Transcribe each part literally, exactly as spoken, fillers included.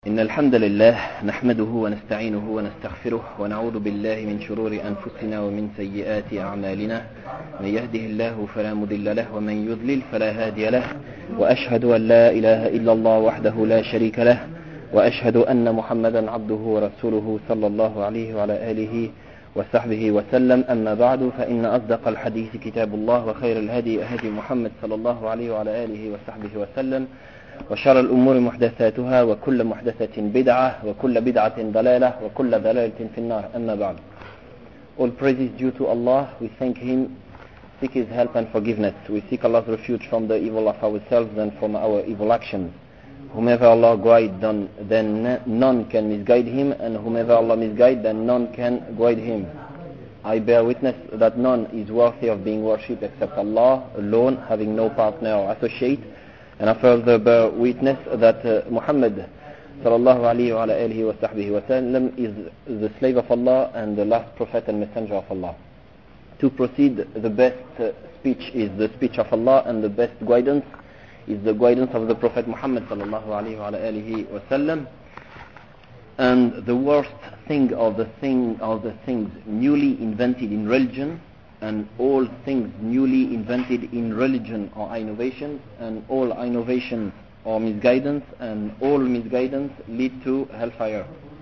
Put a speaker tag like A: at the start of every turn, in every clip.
A: إن الحمد لله نحمده ونستعينه ونستغفره ونعوذ بالله من شرور أنفسنا ومن سيئات أعمالنا. من يهده الله فلا مضل له ومن يضلل فلا هادي له، وأشهد أن لا إله إلا الله وحده لا شريك له، وأشهد أن محمدا عبده ورسوله صلى الله عليه وعلى آله وصحبه وسلم. أما بعد، فإن أصدق الحديث كتاب الله، وخير الهدي هدي محمد صلى الله عليه وعلى آله وصحبه وسلم، وشر الأمور محدثاتها، وكل محدثة بدعة، وكل بدعة ضلالة، وكل ضلالة في النار. أما بعد. All praise is due to Allah. We thank Him, seek His help and forgiveness. We seek Allah's refuge from the evil of ourselves and from our evil actions. Whomever Allah guide, then none can misguide him, and whomever Allah misguide, then none can guide him. I bear witness that none is worthy of being worshipped except Allah alone, having no partner or associate. And I further bear witness that uh, Muhammad sallallahu alayhi wa alihi wa sahbihi wa sallam is the slave of Allah and the last prophet and messenger of Allah. To proceed, the best uh, speech is the speech of Allah, and the best guidance is the guidance of the Prophet Muhammad sallallahu alayhi wa alihi wa sallam. And the worst thing of the thing of the things newly invented in religion, and all things newly invented in religion are innovations, and all innovations are misguidance, and all misguidance lead to hellfire.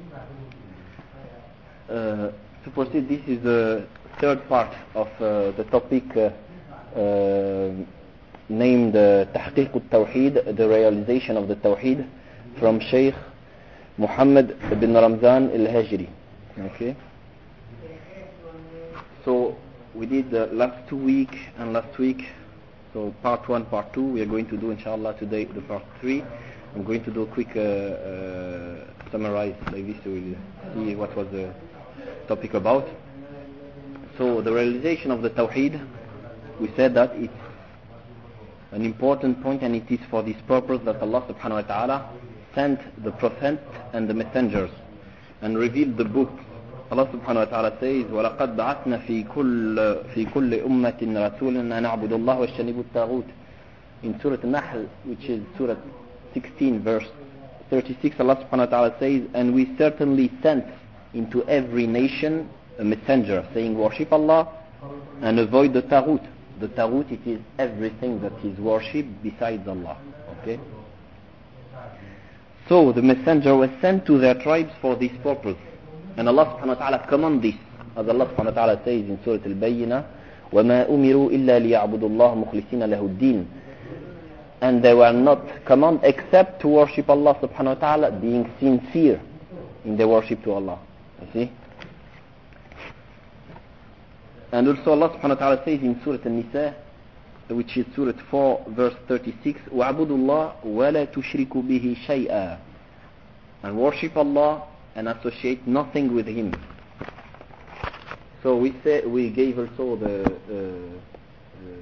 A: Uh, to proceed, this is the third part of uh, the topic uh, uh, named uh, Tahqiq al-Tawheed, the realization of the Tawheed, from Shaykh Muhammad bin Ramzan al-Hajri. Okay. So we did the last two week and last week. So part one, part two. We are going to do, inshallah, today the part three. I'm going to do a quick uh, uh, summarize like this, so we'll see what was the topic about. So the realization of the Tawheed, we said that it's an important point, and it is for this purpose that Allah subhanahu wa ta'ala sent the prophets and the messengers and revealed the book. Allah subhanahu wa ta'ala says, وَلَقَدْ بَعَثْنَا فِي كُلِّ فِي كُلِّ أُمَّةٍ رَسُولًا أَنْ نَعْبُدُ اللَّهَ وَاجْتَنِبُوا الطَّاغُوتَ. In Surah An-Nahl, which is Surah sixteen, verse thirty-six, Allah subhanahu wa ta'ala says, and we certainly sent into every nation a messenger, saying, worship Allah and avoid the Taghut. The Taghut, it is everything that is worshipped besides Allah. Okay? So the messenger was sent to their tribes for this purpose. And Allah subhanahu wa ta'ala commanded this. As Allah subhanahu wa ta'ala says in Surah Al-Bayyinah, وَمَا أُمِرُوا إِلَّا لِيَعْبُدُوا اللَّهَ مُخْلِصِينَ لَهُ الدِّينَ. And they were not commanded except to worship Allah subhanahu wa ta'ala, being sincere in their worship to Allah. You see? And also Allah subhanahu wa ta'ala says in Surah An-Nisa, which is Surah four, verse thirty-six, وَعْبُدُوا اللَّهَ وَلَا تُشْرِكُوا بِهِ شَيْئًا. And worship Allah and associate nothing with Him. So we say, we gave also the uh, uh,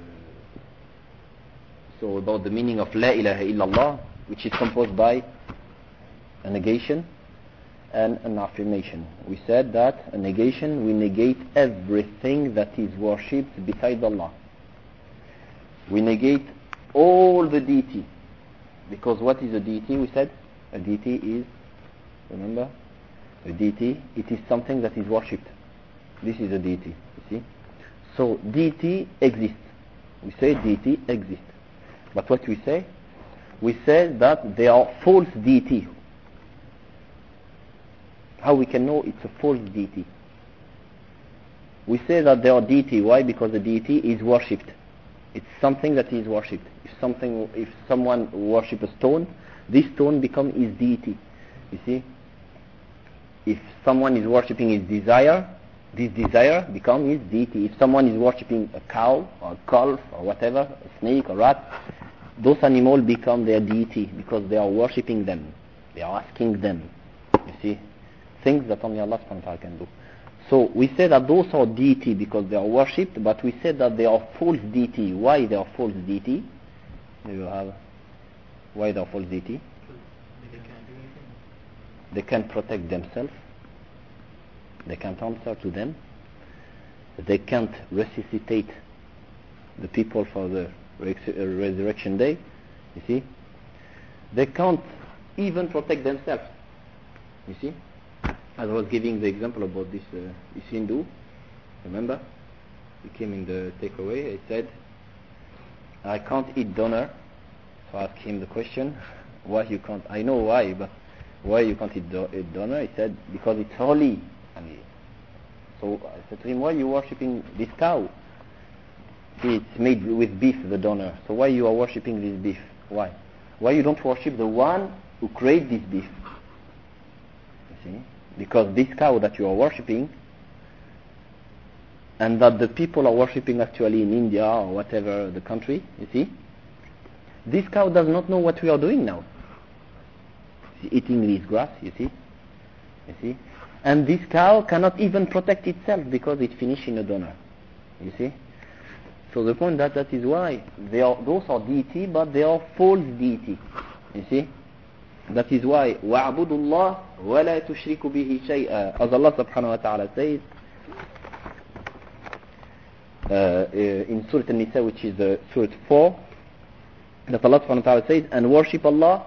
A: so about the meaning of La ilaha illallah, which is composed by a negation and an affirmation. We said that a negation, we negate everything that is worshipped besides Allah. We negate all the deity, because what is a deity? We said a deity is, remember, a deity, it is something that is worshipped. This is a deity, you see. So deity exists. We say deity exists. But what we say? We say that they are false deity. How we can know it's a false deity? We say that they are deity. Why? Because the deity is worshipped. It's something that is worshipped. If something, if someone worship a stone, this stone becomes his deity. You see? If someone is worshipping his desire, this desire becomes his deity. If someone is worshipping a cow or a calf or whatever, a snake or rat, those animals become their deity because they are worshipping them. They are asking them. You see? Things that only Allah subhanahu wa ta'ala can do. So we say that those are deity because they are worshipped, but we say that they are false deity. Why they are false deity? Do you have why they are false deity? They can't protect themselves. They can't answer to them. They can't resuscitate the people for the resurrection day. You see? They can't even protect themselves. You see? As I was giving the example about this, uh, this Hindu, remember? He came in the takeaway, he said, I can't eat doner. So I asked him the question, why you can't? I know why, but why you can't eat, do- eat doner? He said, because it's holy. And he, so I said to him, why are you worshipping this cow? It's made with beef, the doner. So why you are worshipping this beef? Why? Why you don't worship the one who created this beef? You see? Because this cow that you are worshipping, and that the people are worshipping actually in India or whatever the country, you see, this cow does not know what we are doing now. It's eating this grass, you see, you see, and this cow cannot even protect itself because it finished in a donor, you see. So the point that that is why they are, those are deity, but they are false deity, you see. That is why وَاعْبُدُوا اللَّهَ وَلَا تُشْرِكُوا بِهِ شَيْئًا, as Allah subhanahu wa ta'ala says uh, uh, in Surah An-Nisa, which is uh, Surah four, that Allah subhanahu wa ta'ala says, and worship Allah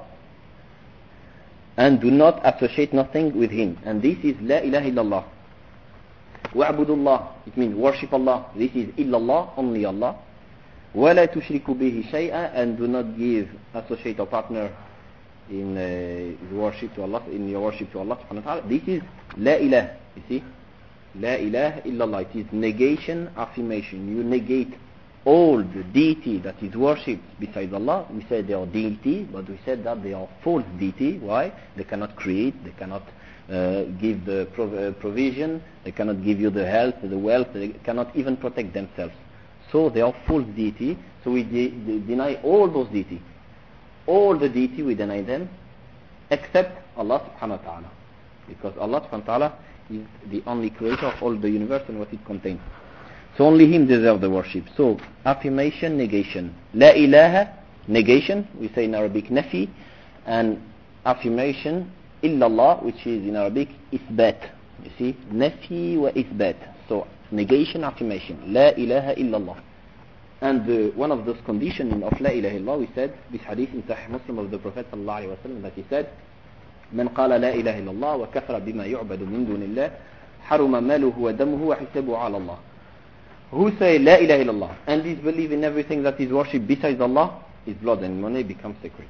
A: and do not associate nothing with Him. And this is La ilaha illallah. وَاعْبُدُوا اللَّهَ, it means worship Allah. This is illallah, only Allah. وَلَا تُشْرِكُوا بِهِ شَيْئًا, and do not give, associate or partner in uh, worship to Allah, in your worship to Allah subhanahu wa ta'ala. This is La ilah, you see. La ilaha illallah. It is negation, affirmation. You negate all the deity that is worshipped besides Allah. We said they are deity, but we said that they are false deity. Why? They cannot create, they cannot uh, give the prov- uh, provision, they cannot give you the health, the wealth, they cannot even protect themselves. So they are false deity. So we de- de- deny all those deity. All the deity we deny them, except Allah subhanahu wa ta'ala. Because Allah subhanahu wa ta'ala is the only creator of all the universe and what it contains. So only Him deserves the worship. So affirmation, negation. La ilaha, negation, we say in Arabic nafi, and affirmation, illallah, which is in Arabic isbat. You see, nafi wa isbat. So negation, affirmation. La ilaha illallah. And uh, one of those conditions of La ilaha illallah, we said, this hadith in Sahih Muslim of the Prophet sallallahu alaihi wasallam, that he said, من قال لا إله إلا الله وكفر بما يعبد من دون الله حرم ماله ودمه وحسابه على الله. Who say La ilaha illallah and disbelieve in everything that is worshipped besides Allah, his blood and money become sacred.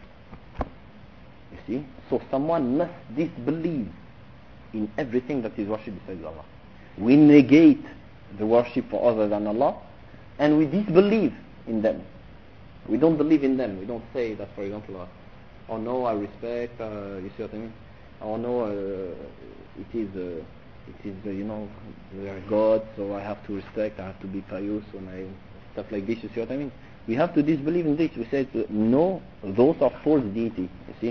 A: You see? So someone must disbelieve in everything that is worshipped besides Allah. We negate the worship for other than Allah, and we disbelieve in them. We don't believe in them. We don't say that, for example, uh, oh no, I respect, uh, you see what I mean? Oh no, uh, it is, uh, it is, uh, you know, they are God, so I have to respect, I have to be pious when I, stuff like this, you see what I mean? We have to disbelieve in this. We say, uh, no, those are false deity, you see?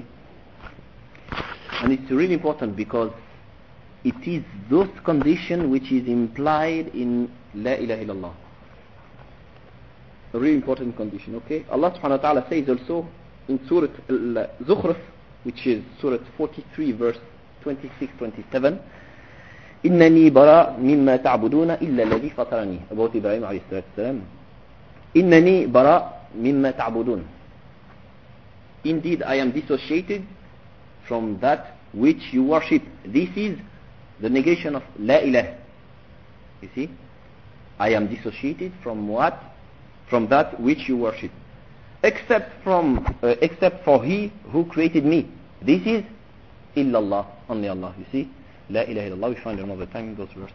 A: And it's really important because it is those conditions which is implied in La ilaha illallah. A really important condition, okay? Allah subhanahu wa ta'ala says also in Surah Al-Zukhruf, which is Surah forty-three, verse twenty-six twenty-seven, إنني براء مما تعبدون إلا الذي فطرني, about Ibrahim alayhi salatu wasalam. إنني براء مما تعبدون, indeed I am dissociated from that which you worship. This is the negation of La ilah. You see, I am dissociated from what? From that which you worship, except from uh, except for He who created me. This is illallah, only Allah. You see, La ilaha illallah, we find another time in those verses.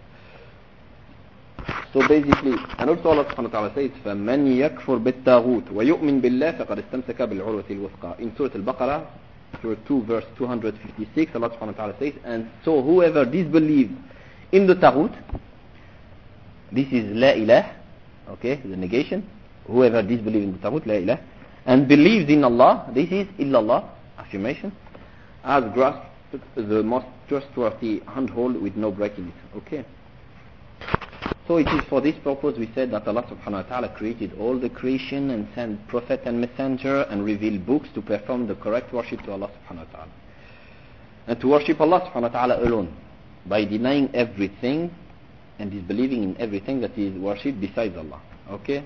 A: So basically, and also Allah subhanahu wa ta'ala says, فَمَنْ يَكْفُرْ بِالتَّاغُوتِ وَيُؤْمِنْ بِاللَّهِ فَقَدْ اسْتَمْسَكَ بِالْعُرْوَةِ الْوُثْقَى. In Surah Al-Baqarah, Surah two, verse two hundred fifty-six, Allah subhanahu wa ta'ala says, and so whoever disbelieves in the Taghut, this is La ilah, okay, the negation. Whoever disbelieves in the Taghut, La ilah, and believes in Allah, this is illallah, affirmation, has grasped the most trustworthy handhold with no break in it. Okay. So it is for this purpose we said that Allah subhanahu wa ta'ala created all the creation and sent prophet and messenger and revealed books to perform the correct worship to Allah subhanahu wa ta'ala. And to worship Allah subhanahu wa ta'ala alone by denying everything and disbelieving in everything that is worshipped besides Allah. Okay.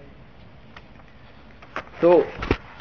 A: So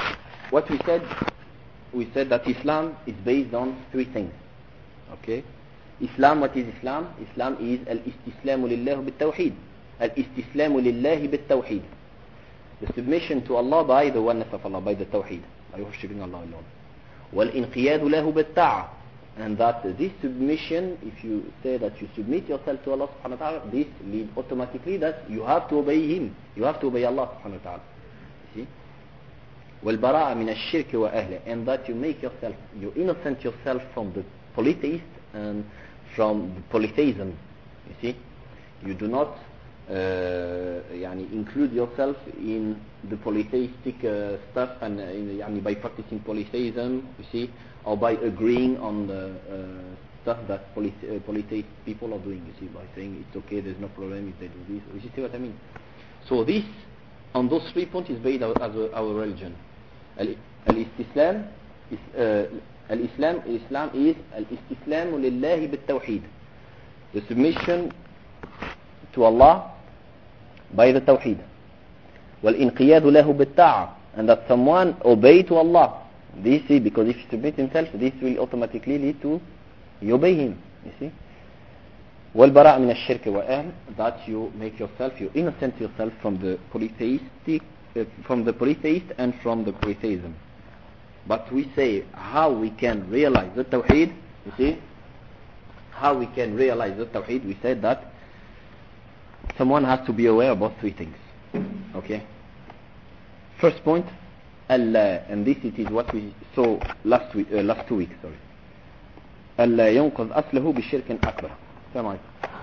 A: what we said, we said that Islam is based on three things. Okay. Islam, what is Islam? Islam is al-istislamu lillah bil-tawheed. Al-istislamu lillahi bil-tawheed. The submission to Allah by the oneness of Allah, by the tawheed, by worshipping Allah alone. وَالْإِنْقِيَادُ لَهُ بِالطَّاعَةِ. And that this submission, if you say that you submit yourself to Allah subhanahu wa ta'ala, this leads automatically that you have to obey Him. You have to obey Allah subhanahu wa ta'ala. You see? وَالْبَرَاءَ مِنَ الشِّرْكِ وَأَهْلِهِ. And that you make yourself, you innocent yourself from the polytheists and from polytheism. You see? You do not uh, يعني include yourself in the polytheistic uh, stuff and uh, in, يعني by practicing polytheism, you see, or by agreeing on the uh, stuff that poly- uh, polytheist people are doing, you see, by saying it's okay, there's no problem if they do this. You see what I mean? So this, on those three points, is based as our, our religion. Al-Istislam is, uh, Al-Islam, Islam is Al-Istislamu lillahi bil-Tawheed. The submission to Allah by the Tawheed. وَالْإِنْقِيَادُ لَهُ بِالطَّاعَةِ. And that someone obey to Allah. This is because if you submit himself, this will automatically lead to you obey him. You see? وَالْبَرَاءَ مِنَ الشِّرْكِ وَأَهْلِ. That you make yourself, you innocent yourself from the polytheistic, uh, from the polytheist and from the polytheism. But we say how we can realize the Tawheed. You see? How we can realize the Tawheed. We said that someone has to be aware about three things. Okay? First point, Allah, and this it is what we saw last week, uh, last two weeks, sorry. Allah ينقذ أصله بشرك أكبر. تمام.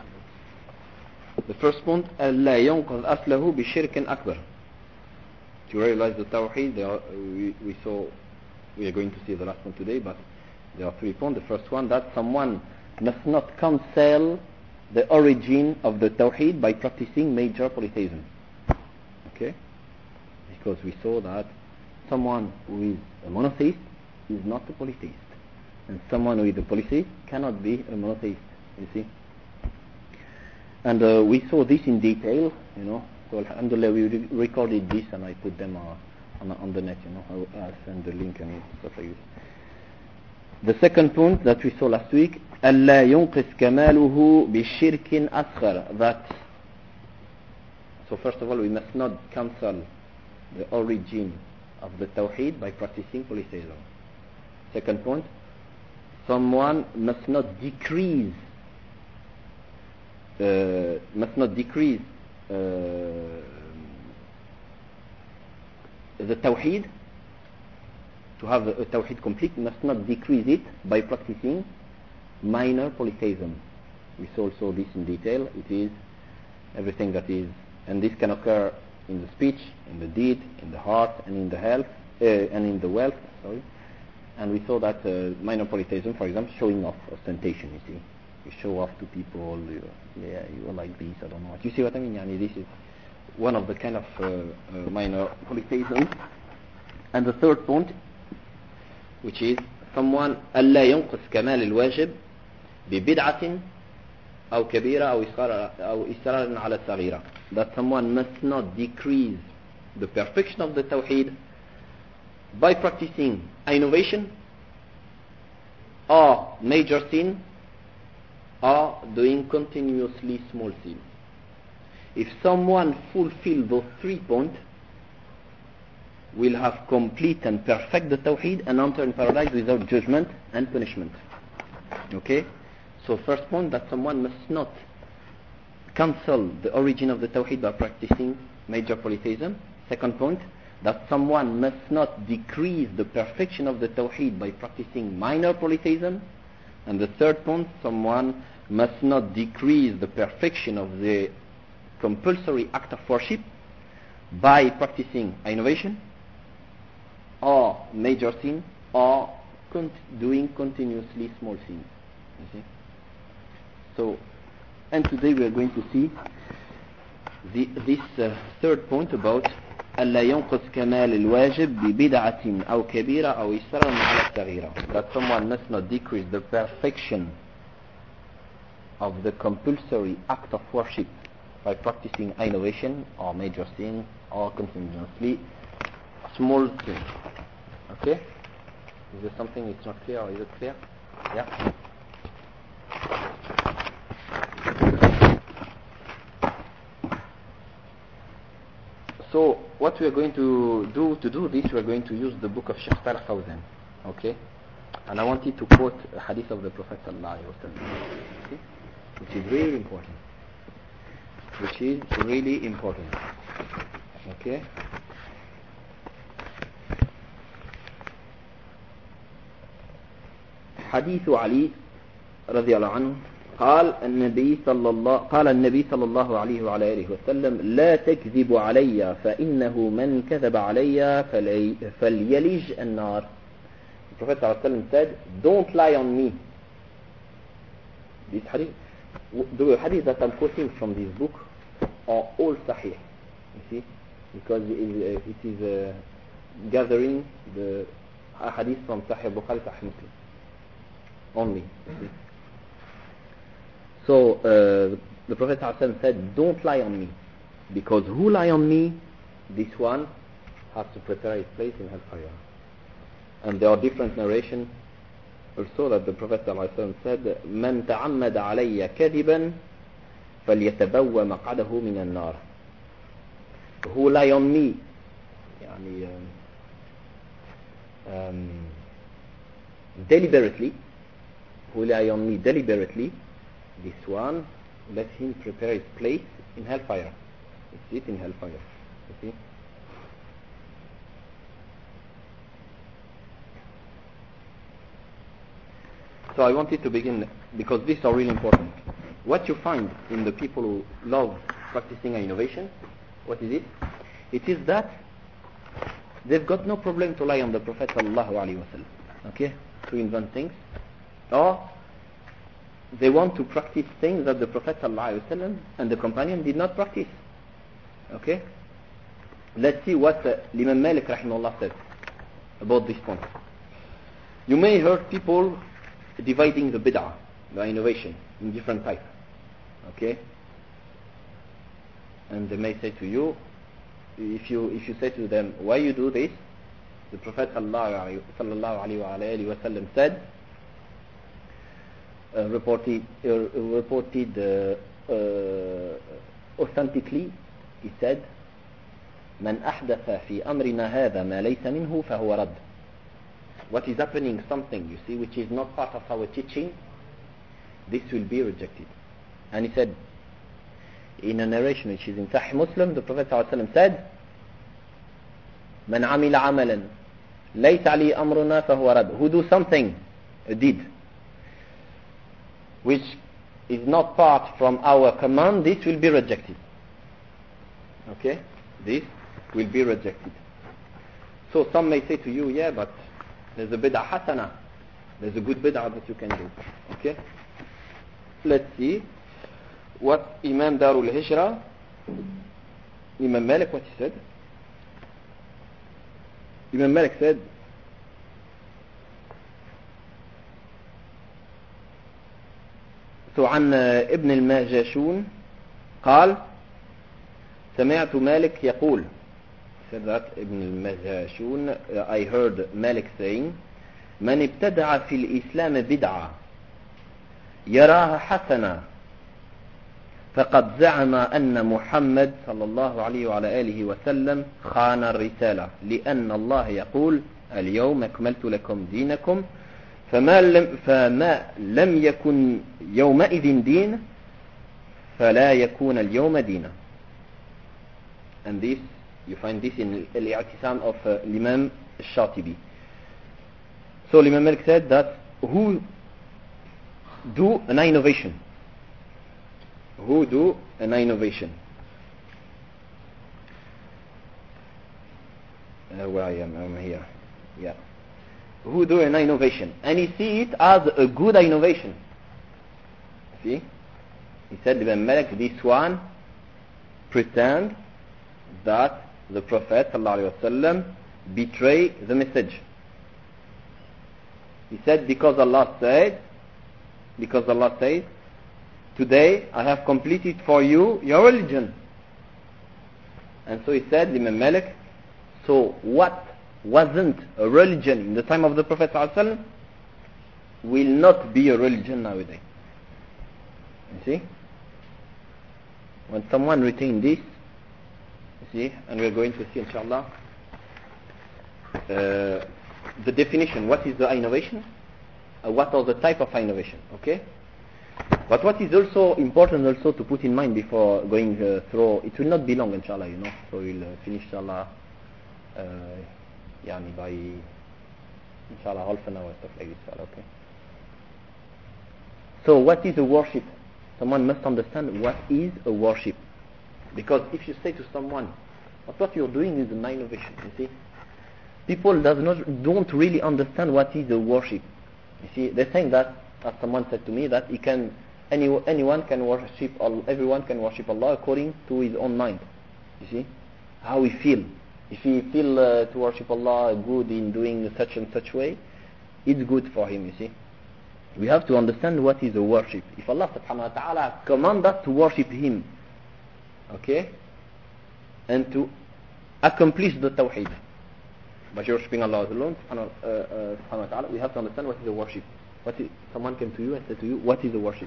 A: The first point, Allah ينقذ أصله بشرك أكبر. To realize the Tawheed, there are, we, we saw, we are going to see the last one today, but there are three points. The first one, that someone must not cancel the origin of the Tawheed by practicing major polytheism. Okay? Because we saw that someone who is a monotheist is not a polytheist. And someone who is a polytheist cannot be a monotheist. You see? And uh, we saw this in detail, you know. So alhamdulillah, we re- recorded this and I put them uh, on, on the net, you know. I, I send the link and stuff like this. The second point that we saw last week, ألا ينقص كماله بشرك أصغر. That, so first of all, we must not cancel the origin of the Tawheed by practicing polytheism. Second point, someone must not decrease, uh, must not decrease uh, the Tawheed. To have a, a Tawheed complete, must not decrease it by practicing minor polytheism. We saw also this in detail. It is everything that is, and this can occur in the speech, in the deed, in the heart, and in the health, uh, and in the wealth. Sorry. And we saw that uh, minor polytheism, for example, showing off, ostentation. You see, you show off to people. You, yeah, you are like this. I don't know what. You see what I mean? Yani this is one of the kind of uh, uh, minor polytheism. And the third point, which is someone ألا ينقص كمال الواجب ببدعة أو كبيرة أو إصرار أو إصرار على الصغيرة. That someone must not decrease the perfection of the Tawheed by practicing innovation or major sin or doing continuously small sin. If someone fulfills those three points, will have complete and perfect the Tawheed and enter in paradise without judgment and punishment. Okay? So first point, that someone must not cancel the origin of the Tawheed by practicing major polytheism. Second point, that someone must not decrease the perfection of the Tawheed by practicing minor polytheism. And the third point, someone must not decrease the perfection of the compulsory act of worship by practicing innovation or major sin or con- doing continuously small sins. You see? So, and today we are going to see the, this uh, third point about ألا ينقص كمال الواجب ببدعة أو كبيرة أو إصرار على الصغيرة. That someone must not decrease the perfection of the compulsory act of worship by practicing innovation or major sin or continuously small sin. Okay? Is there something it's not clear or is it clear? Yeah? So what we are going to do to do this, we are going to use the book of Sheikh Salih Fawzan, okay? And I wanted to quote a hadith of the Prophet sallallahu alaihi wasallam, okay? Which is really important. Which is really important, okay? حديث علي رضي الله عنه قال النبي صلى الله قال النبي صلى الله عليه وعلى آله وسلم لا تكذب علي فإنه من كذب علي فلي فليلج النار. The Prophet صلى الله عليه وسلم said, don't lie on me. This hadith, the hadith that I'm quoting from this book are all sahih, you see, because it is, uh, it is uh, gathering the hadith from Sahih Bukhari, Sahih Muslim only. So uh, the Prophet ﷺ said, don't lie on me, because who lie on me, this one has to prepare his place in hellfire. And there are different narrations also that the Prophet ﷺ said, من تعمد علي كذبا فليتبوى مقعده من النار. Who lie on me, يعني, um, um, deliberately, who lie on me deliberately, this one, let him prepare his place in hellfire. You see it in hellfire. You see? So I wanted to begin, because these are really important. What you find in the people who love practicing innovation, what is it? It is that they've got no problem to lie on the Prophet sallallahu alaihi wasallam, okay, to invent things, or they want to practice things that the Prophet sallallahu alaihi wasallam and the companion did not practice. Okay? Let's see what uh, Imam Malik rahimahullah said about this point. You may hear people dividing the bid'ah, the innovation, in different types. Okay? And they may say to you, if you if you say to them, why you do this? The Prophet sallallahu alaihi wasallam said, Uh, reported uh, reported uh, uh, authentically, he said, من أحدث في أمرنا هذا ما ليس منه فهو رد. What is happening, something, you see, which is not part of our teaching, this will be rejected. And he said, in a narration which is in Sahih Muslim, the Prophet ﷺ said, من عمل عملا ليس عليه أمرنا فهو رد. Who do something, a deed, which is not part from our command, this will be rejected. Okay? This will be rejected. So some may say to you, yeah, but there's a bid'ah hasana. There's a good bid'ah that you can do. Okay? Let's see what Imam Darul Hijra, Imam Malik, what he said. Imam Malik said, So عن ابن الماجشون قال سمعت مالك يقول, said that ابن الماجشون, I heard Malik saying, من ابتدع في الإسلام بدعة يراها حسنة فقد زعم أن محمد صلى الله عليه وعلى آله وسلم خان الرسالة لأن الله يقول اليوم أكملت لكم دينكم فما لم, فما لم يكن يومئذ دين فلا يكون اليوم دينا. And this, you find this in Al-I'tisam of uh, Imam Shatibi. So Imam Malik said that who do an innovation, who do an innovation, uh, where I am, I'm here, yeah. Who do an innovation and he see it as a good innovation. See, he said, Ibn Malik, this one pretend that the Prophet ﷺ betray the message. He said, because Allah said, because Allah says, today I have completed for you your religion. And so he said, Imam Malik, so what wasn't a religion in the time of the Prophet ﷺ will not be a religion nowadays. You see? When someone retain this, You see, and we're going to see, inshallah, uh, the definition. What is the innovation? Uh, what are the type of innovation? Okay. But what is also important also to put in mind before going uh, through, it will not be long, inshallah, you know. So we'll uh, finish, inshallah, uh, yani by, inshallah, half an hour, stuff like this, inshallah, okay. So what is a worship? Someone must understand what is a worship. Because if you say to someone, but what you're doing is an innovation, you see. People does not, don't really understand what is a worship. You see, they're saying that, as someone said to me, that he can, any, anyone can worship, Allah, everyone can worship Allah according to his own mind. You see, how he feel. If he feel uh, to worship Allah good in doing such and such way, it's good for him, you see. We have to understand what is a worship. If Allah subhanahu wa ta'ala command us to worship Him, okay, and to accomplish the tawheed, by worshipping Allah alone, subhanahu, uh, uh, subhanahu wa ta'ala, we have to understand what is a worship. What is, someone came to you and said to you, what is a worship?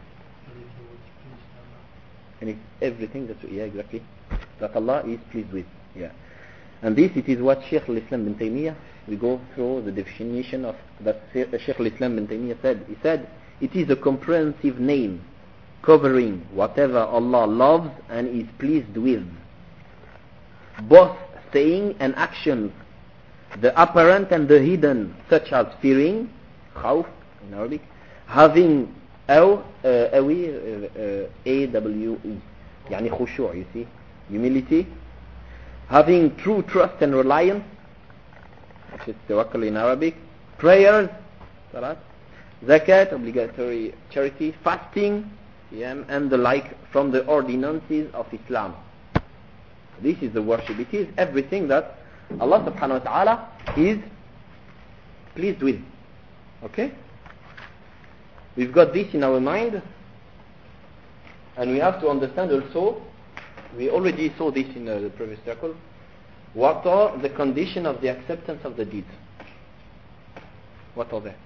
A: And it's everything that, yeah, exactly, that Allah is pleased with. Yeah. And this, it is what Shaykh al-Islam bin Taymiyyah, we go through the definition of that Shaykh al-Islam bin Taymiyyah said. He said, it is a comprehensive name covering whatever Allah loves and is pleased with, both saying and actions, the apparent and the hidden, such as fearing, khawf in Arabic, having أو أوي A W E يعني خشوع, you see, humility, having true trust and reliance, which is tawakkul in Arabic, prayers, salat, zakat, obligatory charity, fasting, yeah, and the like from the ordinances of Islam. This is the worship. It is everything that Allah subhanahu wa ta'ala is pleased with. Okay? We've got this in our mind, and we have to understand also, we already saw this in uh, the previous circle, what are the conditions of the acceptance of the deeds? What are they?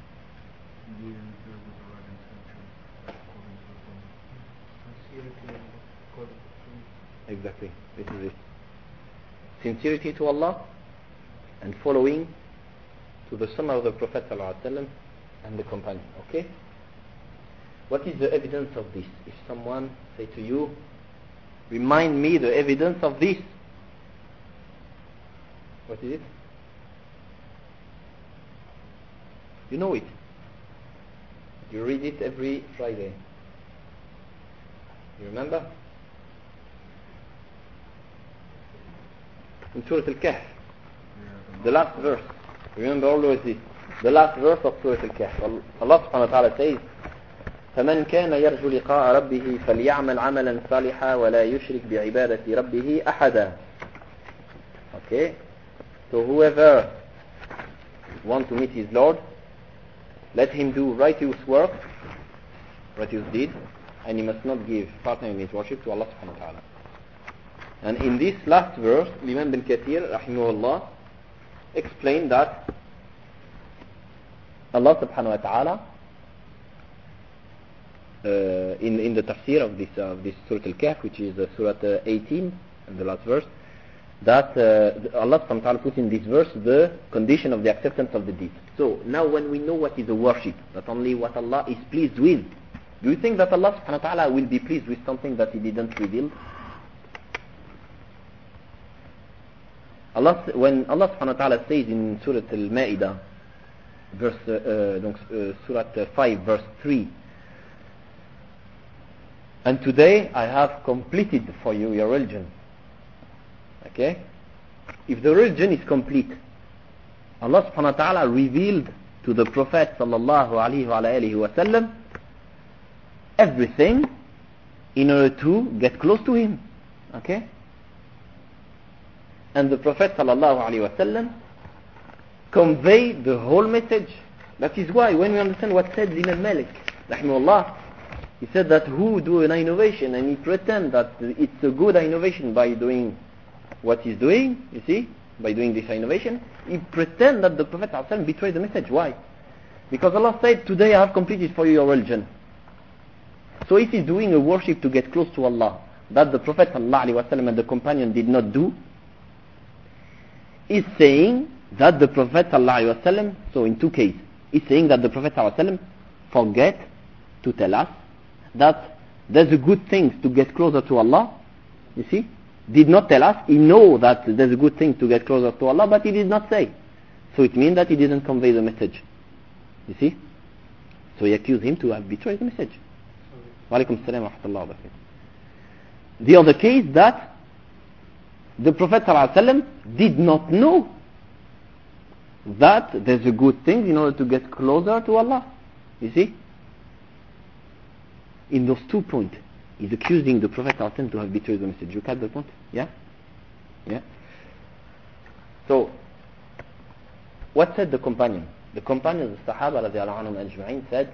A: Exactly, this is it. Sincerity to Allah and following to the Sunnah of the Prophet ﷺ and the companion. Okay? What is the evidence of this? If someone say to you, remind me the evidence of this, what is it? You know it. You read it every Friday. You remember? In Surah Al-Kahf, the last verse. Remember always this. The last verse of Surah Al-Kahf. Allah subhanahu wa ta'ala says, فمن كان يرجو لقاء ربه فليعمل عملا صالحا ولا يشرك بعبادة ربه أحدا. Okay? So whoever wants to meet his Lord, let him do righteous work, righteous deed, and he must not give partner in his worship to Allah subhanahu wa ta'ala. And in this last verse, Imam bin Kathir, rahimahullah, explained that Allah subhanahu wa ta'ala, uh, in, in the tafsir of this, uh, this Surah Al-Kahf, which is uh, Surah uh, eighteen, and the last verse, that uh, Allah subhanahu wa ta'ala put in this verse the condition of the acceptance of the deed. So now when we know what is a worship, that only what Allah is pleased with, do you think that Allah subhanahu wa ta'ala will be pleased with something that He didn't reveal? Allah, when Allah subhanahu wa ta'ala says in Surah Al-Ma'idah, verse, uh, uh, donc, uh, Surah five, verse three, and today I have completed for you your religion. Okay? If the religion is complete, Allah subhanahu wa ta'ala revealed to the Prophet sallallahu alayhi wa alayhi wa sallam everything in order to get close to him. Okay? And the Prophet sallallahu alayhi wa sallam conveyed the whole message. That is why when we understand what said Imam Malik rahimahullah, he said that who do an innovation and he pretend that it's a good innovation by doing what he's doing, you see, by doing this innovation, he pretend that the Prophet sallallahu alayhi wa sallam betrayed the message. Why? Because Allah said, today I have completed for you your religion. So if he's doing a worship to get close to Allah, that the Prophet ﷺ and the companion did not do is saying that the Prophet ﷺ, so in two cases, is saying that the Prophet ﷺ forget to tell us that there's a good thing to get closer to Allah. You see, did not tell us. He know that there's a good thing to get closer to Allah, but he did not say. So it means that he didn't convey the message. You see, so he accused him to have betrayed the message. Wa alaikum salam wa rahmatullahi wa barakatuh. The other case that the Prophet ﷺ did not know that there's a good thing in order to get closer to Allah. You see, in those two points, he's accusing the Prophet ﷺ to have betrayed the message. You catch the point? Yeah? Yeah? So, what said the companion? The companions, the Sahaba radiallahu anhum ajma'in said,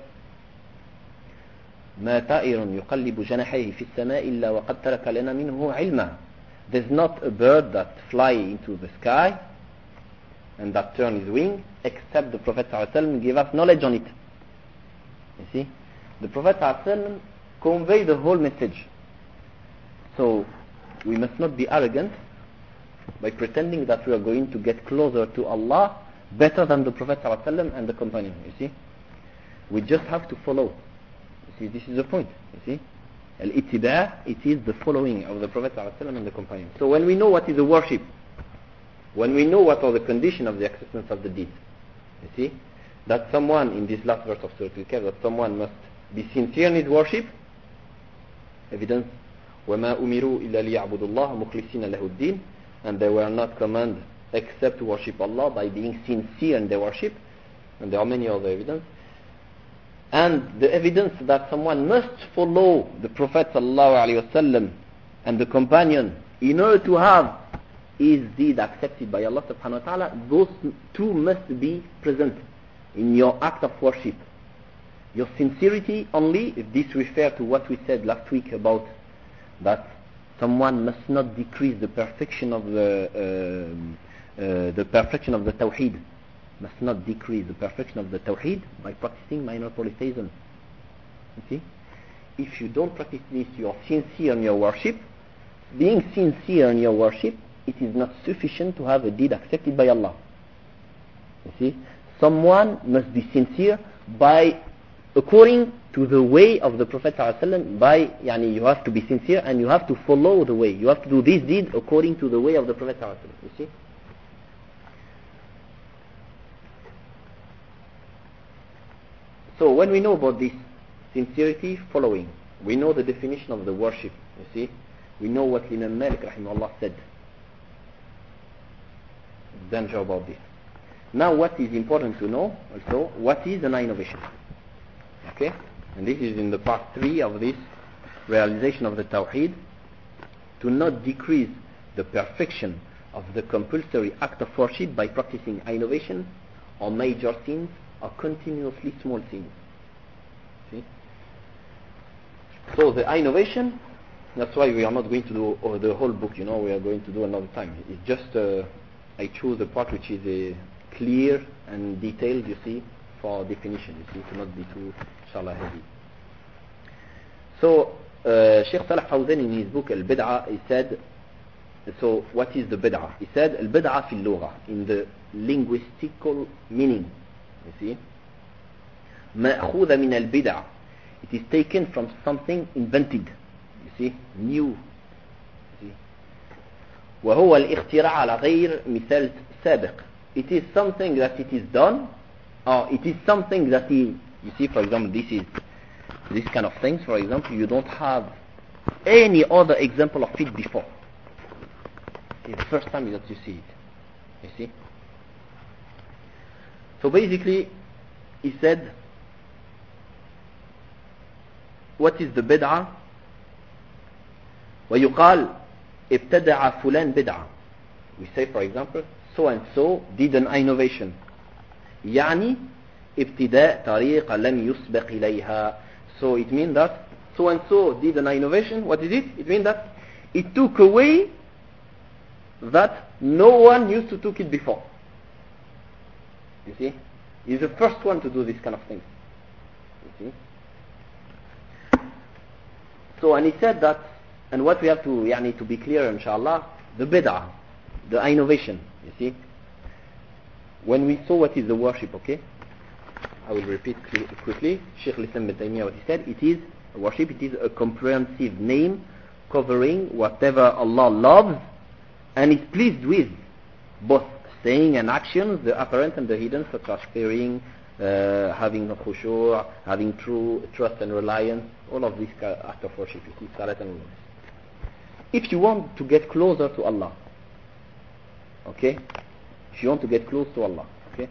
A: ما طائر يقلب جناحيه في السماء إلا وقد ترك لنا منه علما. There's not a bird that fly into the sky and that turn his wing except the Prophet ﷺ gave us knowledge on it. You see, the Prophet ﷺ conveyed the whole message. So we must not be arrogant by pretending that we are going to get closer to Allah better than the Prophet ﷺ and the companion. You see, we just have to follow. You see, this is the point. You see, al-ittiba', it is the following of the Prophet ﷺ and the companion. So when we know what is the worship, when we know what are the conditions of the acceptance of the deed, you see, that someone in this last verse of Surah Al-Kahf, that someone must be sincere in his worship, evidence, وَمَا أُمِرُوا إِلَّا لِيَعْبُدُوا اللَّهَ مُخْلِصِينَ لَهُ الدِّينَ, and they were not commanded except to worship Allah by being sincere in their worship, and there are many other evidence. And the evidence that someone must follow the Prophet ﷺ and the companion in order to have his deed accepted by Allah subhanahu wa ta'ala, those two must be present in your act of worship. Your sincerity only, if this refers to what we said last week about that someone must not decrease the perfection of the uh, uh, the perfection of the Tawheed, must not decrease the perfection of the Tawheed by practicing minor polytheism. You see, if you don't practice this, you are sincere in your worship. Being sincere in your worship, it is not sufficient to have a deed accepted by Allah. You see, someone must be sincere by according to the way of the Prophet ﷺ. By yani, you have to be sincere and you have to follow the way. You have to do this deed according to the way of the Prophet ﷺ. You see. So when we know about this sincerity following, we know the definition of the worship. You see, we know what Imam Malik rahimahullah said. Danger about this. Now what is important to know also, what is an innovation? Okay, and this is in the part three of this realization of the Tawheed, to not decrease the perfection of the compulsory act of worship by practicing innovation or major sins or continuously small sins. See? So the innovation, that's why we are not going to do oh, the whole book, you know, we are going to do another time. It's just, uh, I choose the part which is uh, clear and detailed, you see, for definition, you see, to not be too, inshallah, heavy. So, uh, Sheikh Salah Fawzan in his book Al-Bid'ah, he said, so what is the Bid'ah? He said, Al-Bid'ah fi al-Lugha, in the linguistical meaning, you see, مأخوذ من البدع, it is taken from something invented, you see, new, you see. وهو الاختراع على غير مثال سابق, it is something that it is done, or it is something that he, you see, for example, this is this kind of things, for example, you don't have any other example of it before. It's the first time that you see it, you see. So basically, he said, what is the bid'ah? ويقال ابتدع فلان بدعة. We say, for example, so and so did an innovation. يعني ابتداء طريقة لم يسبق إليها. So it means that so and so did an innovation. What is it? It means that it took away that no one used to took it before. You see, he's the first one to do this kind of thing. You see. So and he said that and what we have to يعني, to be clear inshallah, the bid'ah, the innovation, you see. When we saw what is the worship, okay, I will repeat quickly. Shaykh al-Islam ibn Taymiyyah, what he said, it is worship, it is a comprehensive name covering whatever Allah loves and is pleased with, both saying and actions, the apparent and the hidden, such as fearing, uh, having a khushu', having true trust and reliance, all of these acts of worship, you see, salat and all this. If you want to get closer to Allah, okay, if you want to get close to Allah, okay,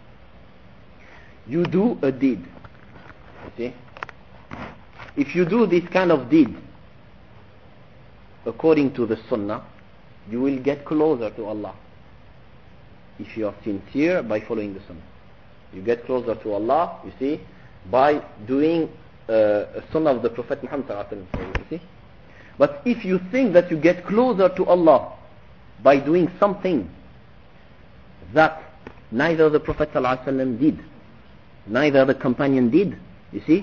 A: you do a deed, you see. If you do this kind of deed according to the sunnah, you will get closer to Allah. If you are sincere by following the sunnah, you get closer to Allah, you see, by doing uh, a sunnah of the Prophet Muhammad sallallahu alaihi wasallam, you see. But if you think that you get closer to Allah by doing something that neither the Prophet sallallahu alaihi wasallam did, neither the companion did, you see,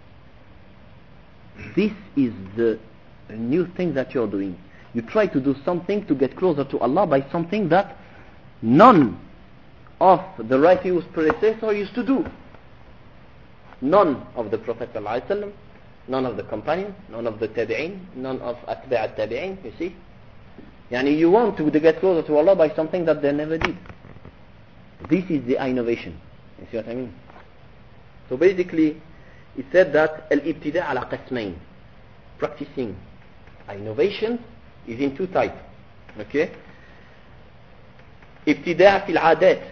A: this is the new thing that you're doing. You try to do something to get closer to Allah by something that none of the righteous predecessors used to do. None of the Prophet ﷺ, none of the companions, none of the tabi'in, none of atba' al-tabi'in, you see. Yani you want to get closer to Allah by something that they never did. This is the innovation. You see what I mean? So basically, it said that al-ibtida' ala qasmain, practicing innovation is in two types. Okay? ابتداع في العادات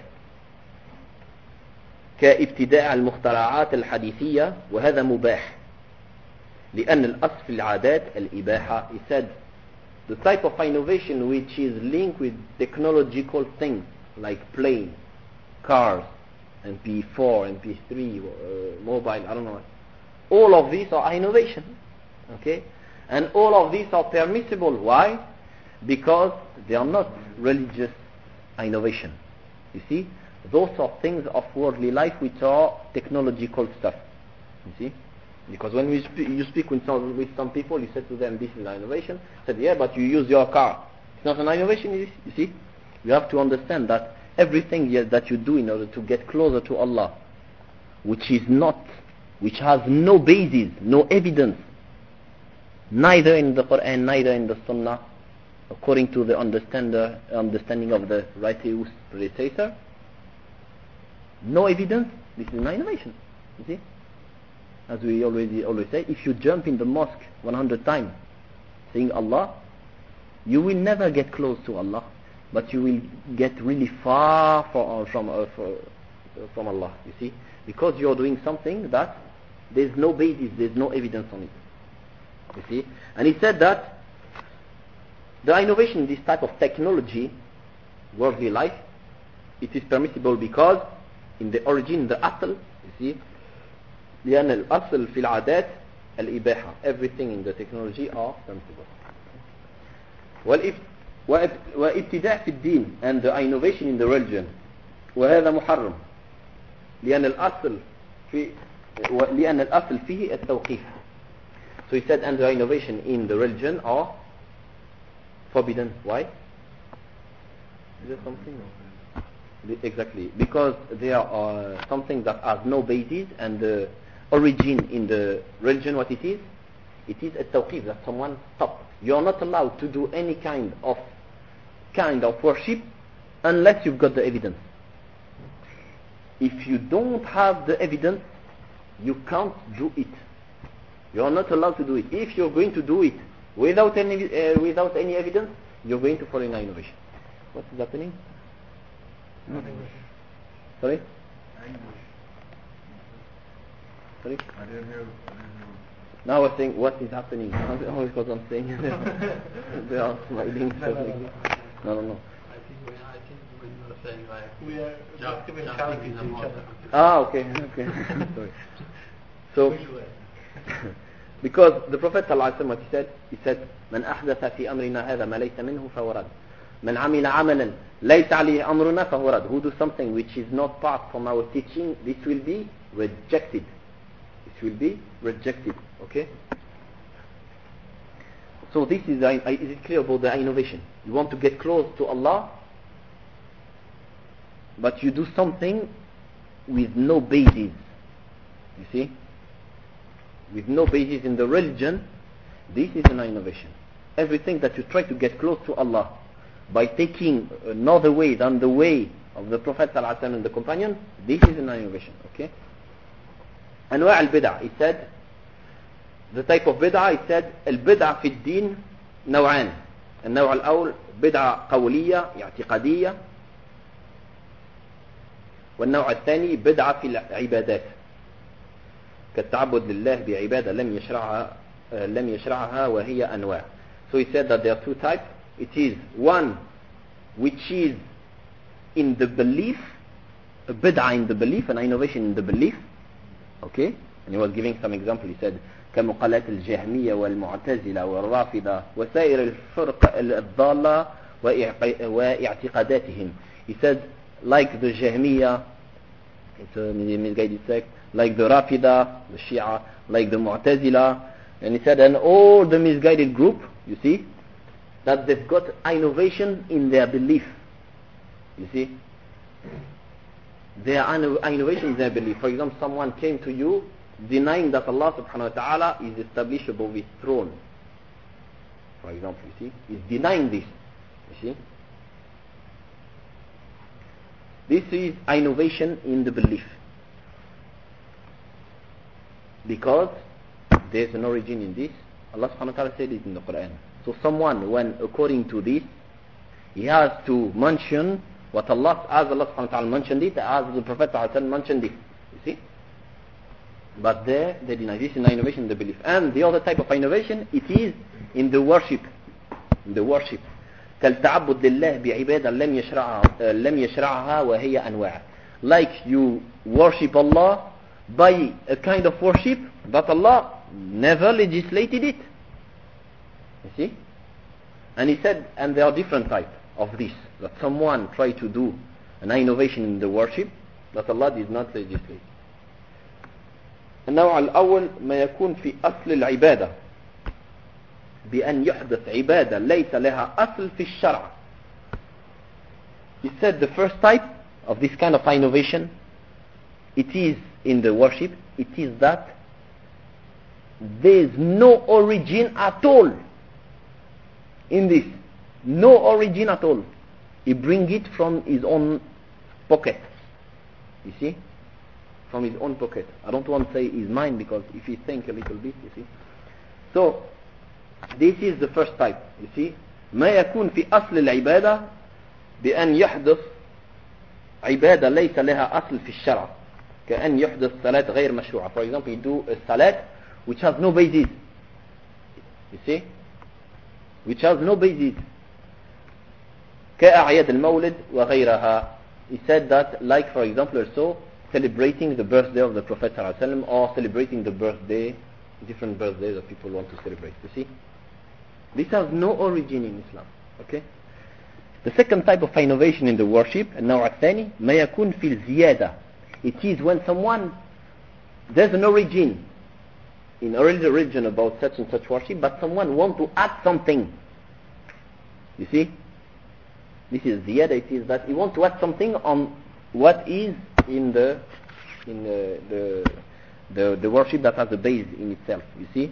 A: كابتداع المخترعات الحديثية وهذا مباح لأن الأصل في العادات الإباحة. He said the type of innovation which is linked with technological things like plane, cars, M P four, M P three, uh, mobile, I don't know, all of these are innovation. Okay? And all of these are permissible. Why? Because they are not religious innovation. You see, those are things of worldly life which are technological stuff. You see, because when we spe- you speak with some, with some people, you said to them, this is an innovation. Said, yeah, but you use your car. It's not an innovation. You see, you have to understand that everything that you do in order to get closer to Allah, which is not, which has no basis, no evidence, neither in the Quran, neither in the Sunnah, according to the understander, understanding of the righteous predecessor, no evidence, this is an innovation. You see, as we always always say, if you jump in the mosque one hundred times saying Allah, you will never get close to Allah, but you will get really far for, from uh, for, uh, from Allah. You see, because you are doing something that there is no basis, there is no evidence on it. You see, and he said that the innovation in this type of technology, worldly life, it is permissible because in the origin, the asl, you see, لأن الأصل في العادات الإباحة, everything in the technology are permissible. وابتداع في الدين, and the innovation in the religion, وهذا محرم لأن الأصل في لأن الأصل فيه التوقيف. So he said, and the innovation in the religion are forbidden. Why? Is there something? Exactly, because they are uh, something that has no basis, and the origin in the religion, what it is? It is a tawqif, that someone stopped. You are not allowed to do any kind of kind of worship unless you've got the evidence. If you don't have the evidence, you can't do it. You are not allowed to do it. If you're going to do it without any uh, without any evidence, you're going to fall in innovation. What is happening?
B: English.
A: Sorry?
B: English.
A: Sorry?
B: I didn't hear. I didn't hear.
A: Now I think what is happening? Oh, because I'm saying they are smiling.
B: No, no, no.
A: no, no, no.
C: I think we, I think we were saying like
B: We are
C: just,
B: giving
C: just
B: challenges
C: thinking
B: to each
C: about
B: other.
C: it.
A: Ah, okay, okay. Sorry. So,
B: Which way?
A: because the Prophet ﷺ, what he said, he said, من أحدث في أمرنا هذا ما ليس منه فهو رد. من عمل عملا ليس عليه أمرنا فهو رد. Who do something which is not part from our teaching, this will be rejected. This will be rejected. Okay? So this is, uh, is it clear about the innovation? You want to get close to Allah, but you do something with no basis. You see? With no basis in the religion, this is an innovation. Everything that you try to get close to Allah by taking another way than the way of the Prophet ﷺ and the companion, this is an innovation. Okay? أنواع البدع, he said, the type of bid'ah, he said, البدع في الدين نوعان. النوع الأول بدعة قولية اعتقادية، والنوع الثاني بدعة في العبادات كالتعبد لله بعبادة لم يشرعها لم يشرعها وهي أنواع. So he said that there are two types. It is one which is in the belief, a bid'ah in the belief, an innovation in the belief. Okay? And he was giving some example. He said كمقالات الجهمية والمعتزلة والرافضة وسائر الفرق الضالة واعتقاداتهم. He said like the Jahmiya, it's a misguided sect, like the Rafida, the Shia, like the Mu'tazila, and he said, and all the misguided group, you see, that they've got innovation in their belief. You see, their innovation in their belief. For example, someone came to you denying that Allah subhanahu wa ta'ala is established above his throne. For example, you see, he's denying this. You see, this is innovation in the belief, because there's an origin in this. Allah subhanahu wa ta'ala said it in the Quran. So someone, when according to this, he has to mention what Allah, as Allah subhanahu wa ta'ala mentioned it, as the Prophet mentioned it. You see? But there, they deny. This is an innovation in the belief. And the other type of innovation, it is in the worship. In the worship. كالتعبد لله بعبادة لم يشرعها لم يشرعها وهي أنواع. Like you worship Allah by a kind of worship that Allah never legislated it. You see? And he said, and there are different types of this, that someone try to do an innovation in the worship that Allah did not legislate. النوع الأول ما يكون في أصل العبادة بأن يحدث عبادة ليس لها أصل في الشرع. He said the first type of this kind of innovation, it is in the worship, it is that there is no origin at all in this. No origin at all. He bring it from his own pocket. You see? From his own pocket. I don't want to say his mind, because if you think a little bit, you see. So, this is the first type. You see? ما يكون في أصل العبادة بأن يحدث عبادة ليس لها أصل في الشرع كأن يحدث صلاة غير مشروعة. For example, you do a salat which has no basis. You see? Which has no basis. كأعياد المولد وغيرها. He said that, like for example also, celebrating the birthday of the Prophet ﷺ, or celebrating the birthday, different birthdays that people want to celebrate. You see? This has no origin in Islam. Okay? The second type of innovation in the worship, النوع الثاني ما يكون في الزيادة. It is when someone, there's an origin in a religion about such and such worship, but someone want to add something. You see? This is ziyada. It is that you want to add something on what is in the in the the, the, the worship that has a base in itself. You see?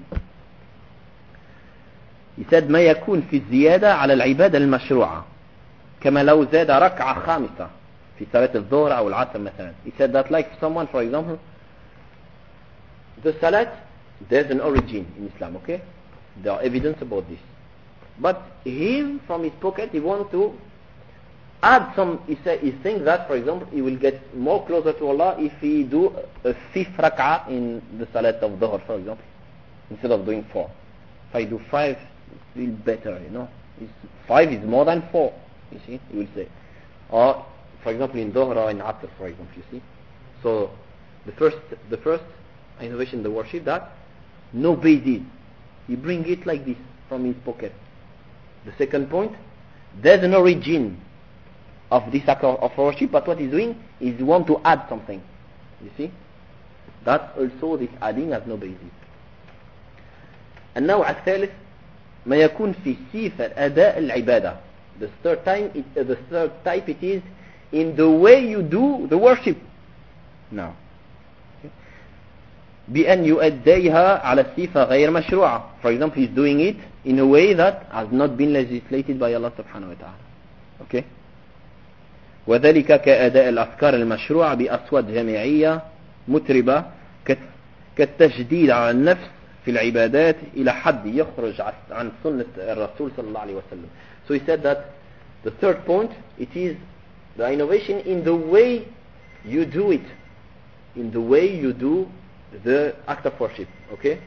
A: He said ما يكون في الزيادة على العبادة المشروعة كما لو زاد ركعة خامسة في صلاة الظهر أو العصر مثلا. He said that, like someone, for example, the salat, there's an origin in Islam. Okay, there are evidence about this, but him from his pocket he wants to add some. He say he thinks that, for example, he will get more closer to Allah if he do a fifth rak'ah in the salat of Dhuhr, for example, instead of doing four. If I do five, it's a little better, you know. It's, five is more than four. You see, he will say. Or, for example, in Dhuhr or in Asr, for example, you see. So, the first, the first innovation in the worship, that no basis. He bring it like this from his pocket. The second point, there's an origin of this act of worship, but what he's doing is he want to add something. You see? That also, this adding has no basis. النوع الثالث ما يكون في صفة أداء العبادة. The third time, it, uh, the third type it is in the way you do the worship. Now, okay. بأن يؤديها على الصفة غير مشروعة. For example, he's doing it in a way that has not been legislated by Allah subhanahu wa ta'ala. Okay. وذلك كأداء الأذكار المشروعة بأصوات جماعية متربة كالتشديد على النفس في العبادات إلى حد يخرج عن سنة الرسول صلى الله عليه وسلم. So he said that the third point, it is the innovation in the way you do it, in the way you do the act of worship. Okay.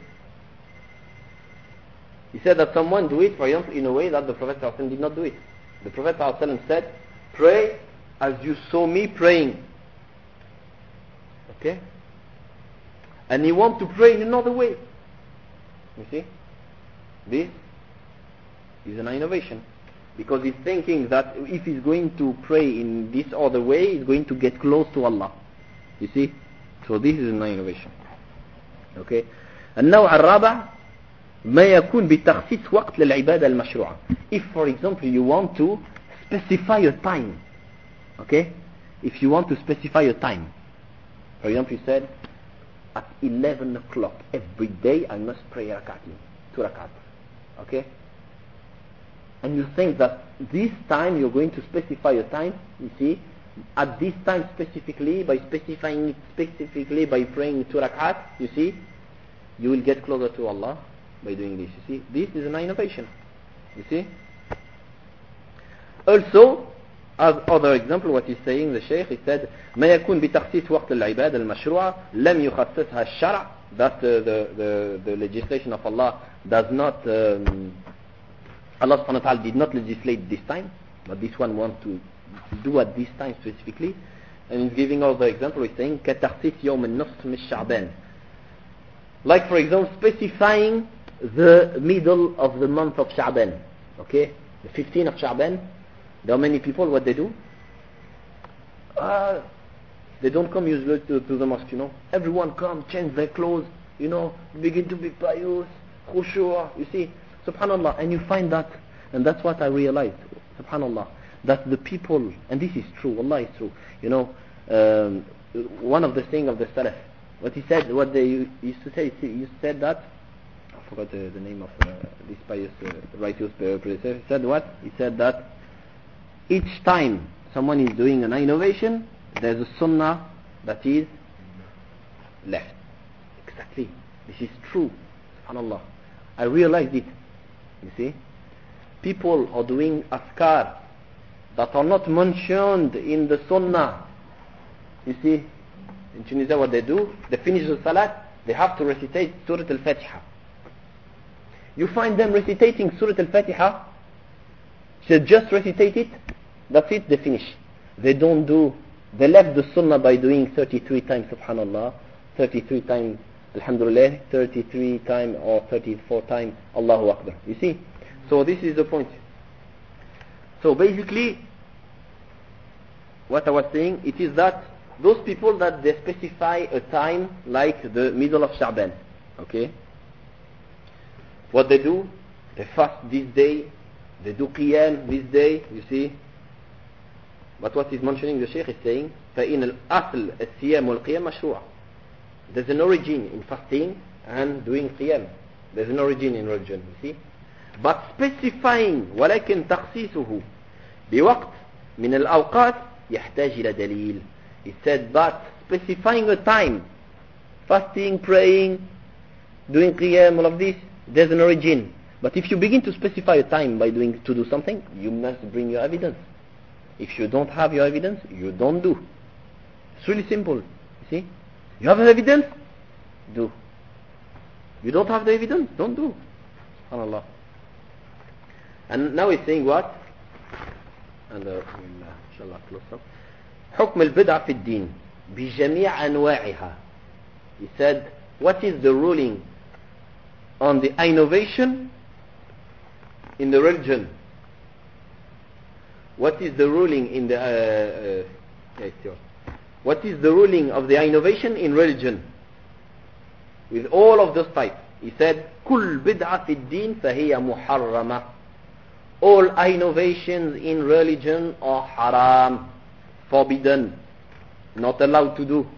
A: He said that someone do it, for example, in a way that the Prophet ﷺ did not do it. The Prophet ﷺ said, pray as you saw me praying. Okay? And he wants to pray in another way. You see? This is an innovation. Because he's thinking that if he's going to pray in this other way, he's going to get close to Allah. You see? So this is an innovation. Okay? النوع الرابع ما يكون بتخصيص وقت للعبادة المشروعة. If for example you want to specify a time. Okay? If you want to specify a time. For example you said at eleven o'clock every day I must pray rak'atain, two rakat. Okay? And you think that this time you're going to specify a time, you see, at this time specifically, by specifying it specifically by praying two rakat, you see, you will get closer to Allah by doing this. You see, this is an innovation. You see. Also, as other example, what he's saying, the Shaykh, he said, ما يكون بتخصيص وقت العبادة المشروعة لم يخصصها الشرع, that uh, the, the the legislation of Allah does not. Um, Allah subhanahu wa ta'ala did not legislate this time, but this one wants to do at this time specifically. And he's giving all the example, he's saying كتخصيص يوم النصف من شعبان. Like for example, specifying the middle of the month of Sha'ban. Okay? The fifteenth of Sha'ban. There are many people, what they do? Uh, they don't come usually to, to the mosque, you know. Everyone come, change their clothes, you know, begin to be pious, khushu', you see. Subhanallah, and you find that, and that's what I realized, subhanallah, that the people, and this is true, Allah is true, you know, um, one of the things of the Salaf, what he said, what they used to say, he said that, I forgot the, the name of uh, this pious, uh, righteous predecessor, he said what? He said that each time someone is doing an innovation, there's a sunnah that is left. Exactly, this is true, subhanallah. I realized it. You see, people are doing askar that are not mentioned in the sunnah. You see, in Tunisia what they do, they finish the salat, they have to recitate Surah Al-Fatiha. You find them recitating Surah Al-Fatiha, they just recitate it, that's it, they finish. They don't do, they left the sunnah by doing thirty-three times subhanallah, thirty-three times Alhamdulillah, thirty-three times or thirty-four times Allahu Akbar. You see? So this is the point. So basically, what I was saying, it is that those people that they specify a time like the middle of Sha'ban. Okay? What they do, they fast this day, they do qiyam this day, you see? But what is mentioning, the Shaykh is saying, فَإِنَ الْأَصْلِ السِّيَامُ وَالْقِيَامُ مَشْرُوعًا. There's an origin in fasting and doing qiyam. There's an origin in religion, you see. But specifying ولكن تخصيصه بوقت من الأوقات يحتاج إلى دليل. He said, but specifying a time, fasting, praying, doing qiyam, all of this, there's an origin. But if you begin to specify a time by doing to do something, you must bring your evidence. If you don't have your evidence, you don't do. It's really simple, you see. You have evidence? Do. You don't have the evidence? Don't do. SubhanAllah. And now he's saying what? And uh, inshallah close up. حكم البدعة في الدين بجميع أنواعها. He said, what is the ruling on the innovation in the religion? What is the ruling in the... Uh, uh, it's yours. What is the ruling of the innovation in religion? With all of those types. He said, كل بدعة في الدين فهي محرمة. All innovations in religion are haram, forbidden, not allowed to do.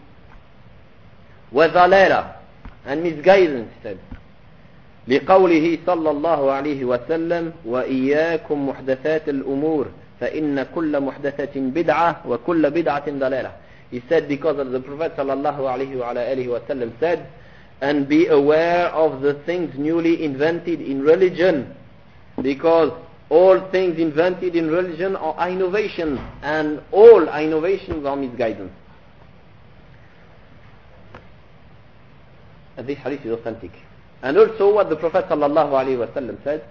A: وضلالة, and misguidance, he said. لقوله صلى الله عليه وسلم وإياكم محدثات الأمور فإن كل محدثة بدعة وكل بدعة ضلالة. He said because of the Prophet صلى الله عليه وعلى آله وسلم said, and be aware of the things newly invented in religion, because all things invented in religion are innovations, and all innovations are misguidance. And this hadith is authentic. And also what the Prophet sallallahu alaihi wasallam said,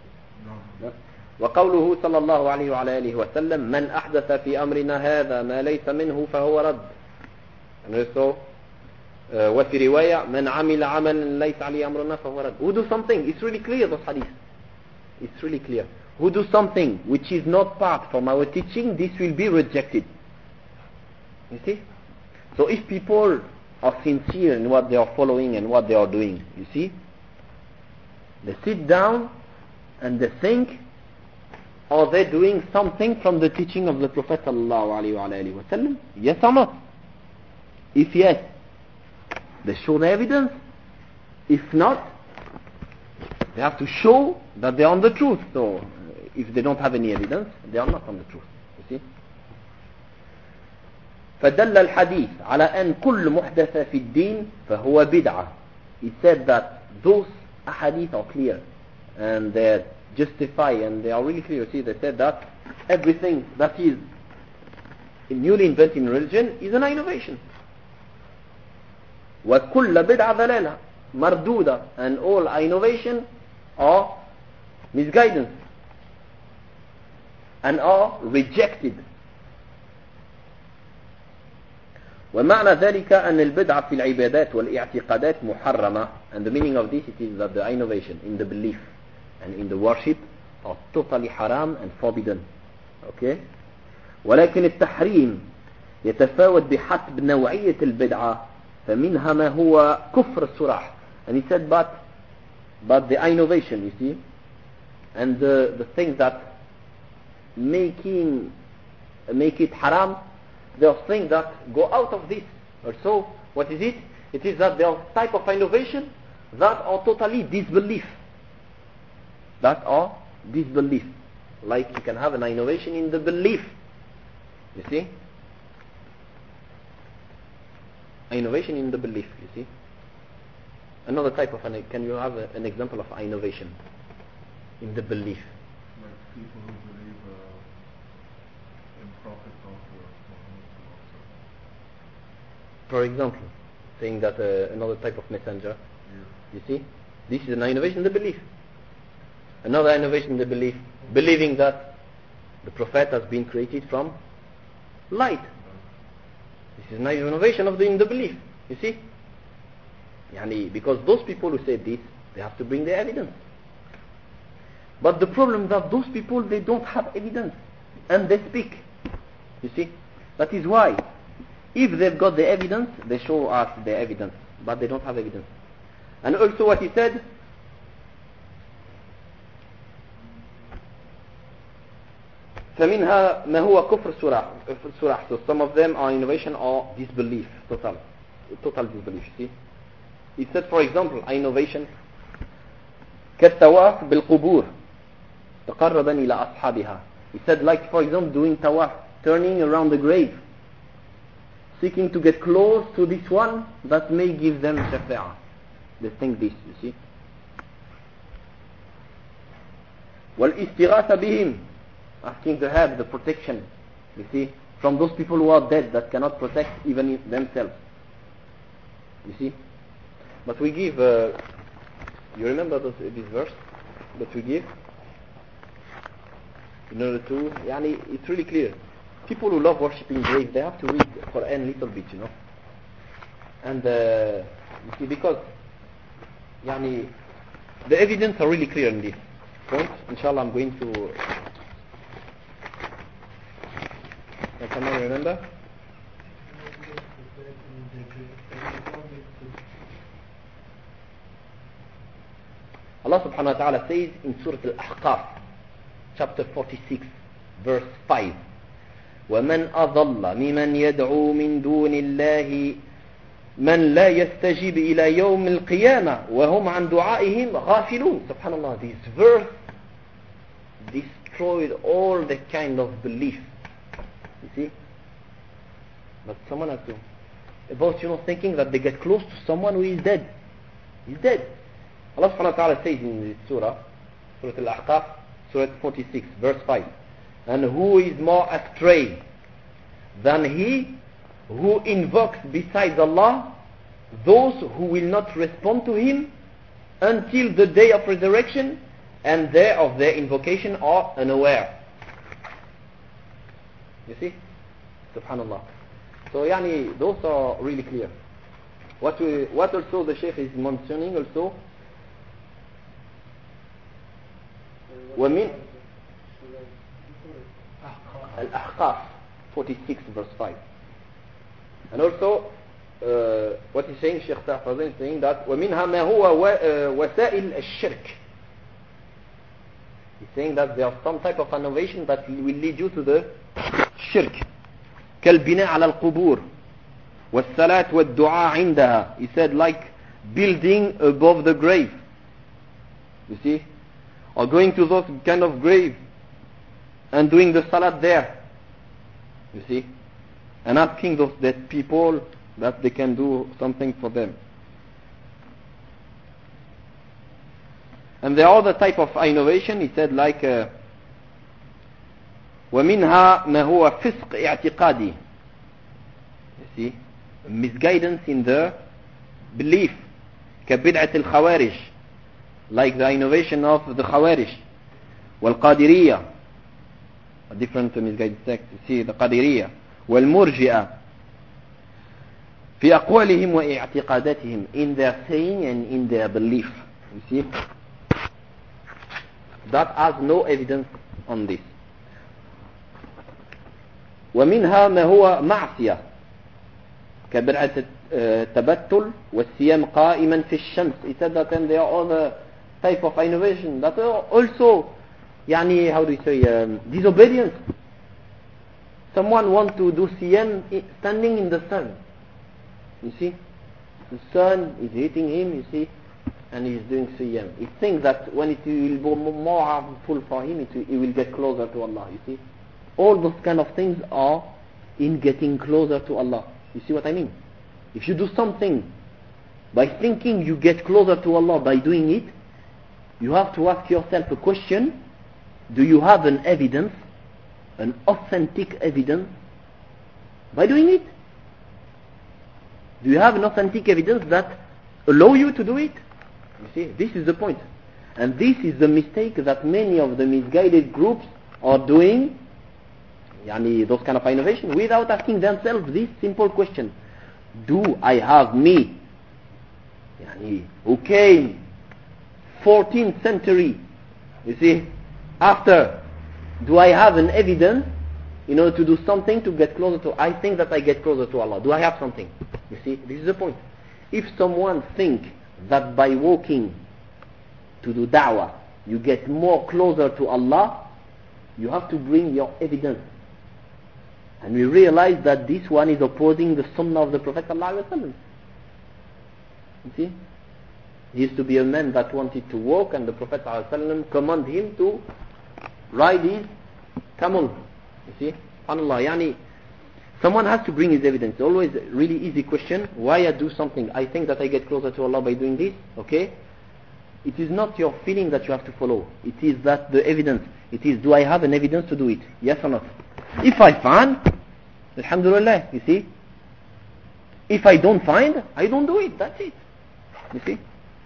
A: وقوله صلى الله عليه وعلى آله وسلم من أحدث في أمرنا هذا ما ليس منه فهو رد. And also uh, وفي رواية من عمل عملا ليس عليه أمرنا فهو رد. Who do something, it's really clear, this hadith, it's really clear. Who do something which is not part from our teaching, this will be rejected. You see? So if people are sincere in what they are following and what they are doing, you see, they sit down and they think, are they doing something from the teaching of the Prophet sallallahu alaihi wasallam? Yes or not? If yes, they show the evidence. If not, they have to show that they are on the truth. So if they don't have any evidence, they are not on the truth. You see? فدل الحديث على أن كل محدث في الدين فهو بدعة. He said that those ahadith are clear and they justify and they are really clear. See, they said that everything that is newly invented in religion is an innovation. وكل بدعة ضلالة مردودة, and all innovation are misguidance and are rejected. ومعنى ذلك أن البدعة في العبادات والاعتقادات محرمة, and the meaning of this it is that the innovation in the belief and in the worship are totally haram and forbidden. Okay? ولكن التحريم يتفاوت بحسب نوعية البدعة فمنها ما هو كفر الصراح. And he said but but the innovation, you see, and the, the things that making make it haram, there are things that go out of this. Also, what is it? It is that there are type of innovation that are totally disbelief. That are disbelief. Like you can have an innovation in the belief. You see? Innovation in the belief, you see? Another type of, an, can you have a, an example of innovation in the belief?
B: Like people who believe uh, in prophets after Muhammad.
A: For example, saying that uh, another type of messenger,
B: Yeah.
A: you see? This is an innovation in the belief. Another innovation in the belief, believing that the prophet has been created from light. This is an innovation of the, in the belief, you see? Yani, because those people who say this, they have to bring the evidence. But the problem is that those people, they don't have evidence and they speak. You see? That is why if they've got the evidence, they show us the evidence, but they don't have evidence. And also what he said, فمنها ما هو كفر الصراح. So some of them are innovation or disbelief, total, total disbelief. See, he said, for example, innovation كالتواف بالقبور تقربا إلى أصحابها. He said, like for example, doing tawaf, turning around the grave, seeking to get close to this one that may give them shafa'ah. They think this, you see. والاستغاثة بهم, asking to have the protection, you see, from those people who are dead that cannot protect even themselves. You see? But we give, uh, you remember this, this verse that we give? In order to, yani, it's really clear. People who love worshipping graves, they have to read Quran a little bit, you know. And, uh, you see, because, yani, the evidence are really clear in this point. Inshallah, I'm going to, can someone remember? Allah subhanahu wa ta'ala says in Surah Al-Ahqaf, chapter forty-six, verse five, وَمَنْ أَضَلَّ مِمَنْ يَدْعُو مِنْ دُونِ اللَّهِ مَنْ لَا يَسْتَجِبْ إِلَى يَوْمِ الْقِيَامَةِ وَهُمْ عَنْ دُعَائِهِمْ غَافِلُونَ. Subhanallah, this verse destroyed all the kind of belief. You see? But someone has to, about, you know, thinking that they get close to someone who is dead. He's dead. Allah subhanahu wa ta'ala says in this surah, Surah Al-Ahqaf, Surah forty-six, verse five, and who is more astray than he who invokes besides Allah those who will not respond to him until the day of resurrection, and they of their invocation are unaware. You see? Subhanallah. So yani, those are really clear. What we, what also the Shaykh is mentioning also, وَمِنْ Al-Ahqaf forty-six verse five. And also uh, what he's saying, Shaykh Tahfazin is saying that وَمِنْهَا مَا هُوَ وَسَائِلْ الشِّرْكِ. He's saying that there are some type of innovation that will lead you to the shirk. كالبناء على القبور والصلاة والدعاء عندها. He said like building above the grave. You see? Or going to those kind of grave and doing the salat there. You see? And asking those dead people that they can do something for them. And there are other type of innovation, he said like uh, وَمِنْهَا مَا هُوَ فِسْقِ اعْتِقَادي. You see? Misguidance in the belief. كَبِدْعَةِ الْخَوَارِجِ. Like the innovation of the Khawarij. وَالْقَادِرِيَّة. A different misguided sect. You see, the Qadiriyya. وَالْمُرْجِئَةِ. في أقوالهم وإعتقاداتهم. In their saying and in their belief. You see? That has no evidence on this. ومنها ما هو معصية كبدعة التبتل والصيام قائما في الشمس. He said that and there are other type of innovation that are also يعني how do you say um, disobedience. Someone want to do siyam standing in the sun. You see, the sun is hitting him. You see, and he's doing siyam. He thinks that when it will be more harmful for him, it will, he will get closer to Allah. You see, all those kind of things are in getting closer to Allah. You see what I mean? If you do something by thinking you get closer to Allah by doing it, you have to ask yourself a question: do you have an evidence, an authentic evidence by doing it? Do you have an authentic evidence that allow you to do it? You see, this is the point. And this is the mistake that many of the misguided groups are doing, yani those kind of innovation, without asking themselves this simple question: do I have me, yani, who came fourteenth century, you see, after, do I have an evidence in order to do something to get closer to, I think that I get closer to Allah. Do I have something? You see, this is the point. If someone think that by walking to do da'wah you get more closer to Allah, you have to bring your evidence. And we realize that this one is opposing the sunnah of the Prophet ﷺ. You see, he used to be a man that wanted to walk, and the Prophet ﷺ commanded him to ride his camel. You see, subhanallah, yani someone has to bring his evidence. Always a really easy question: why I do something? I think that I get closer to Allah by doing this. Okay, it is not your feeling that you have to follow. It is that the evidence. It is, do I have an evidence to do it? Yes or not? If I find, alhamdulillah. You see, if I don't find, I don't do it. That's it. You see.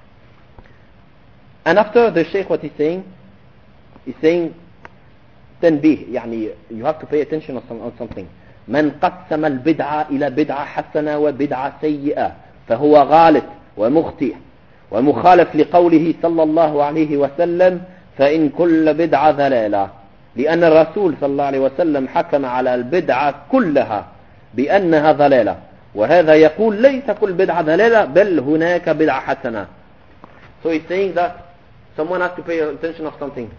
A: And after the Shaykh, what he's saying, he's saying تنبيه, يعني you have to pay attention on, some, on something. من قسم البدعة إلى بدعة حسنة وبدعة سيئة فهو غالط ومخطئ ومخالف لقوله صلى الله عليه وسلم فإن كل بدعة ضلالة، لأن الرسول صلى الله عليه وسلم حكم على البدعة كلها بأنها ضلالة، وهذا يقول ليس كل بدعة ضلالة بل هناك بدعة حسنة. So he's saying that someone has to pay attention of something.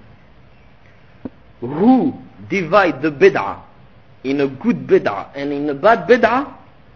A: Who divide the bid'ah in a good bid'ah and in a bad bid'ah,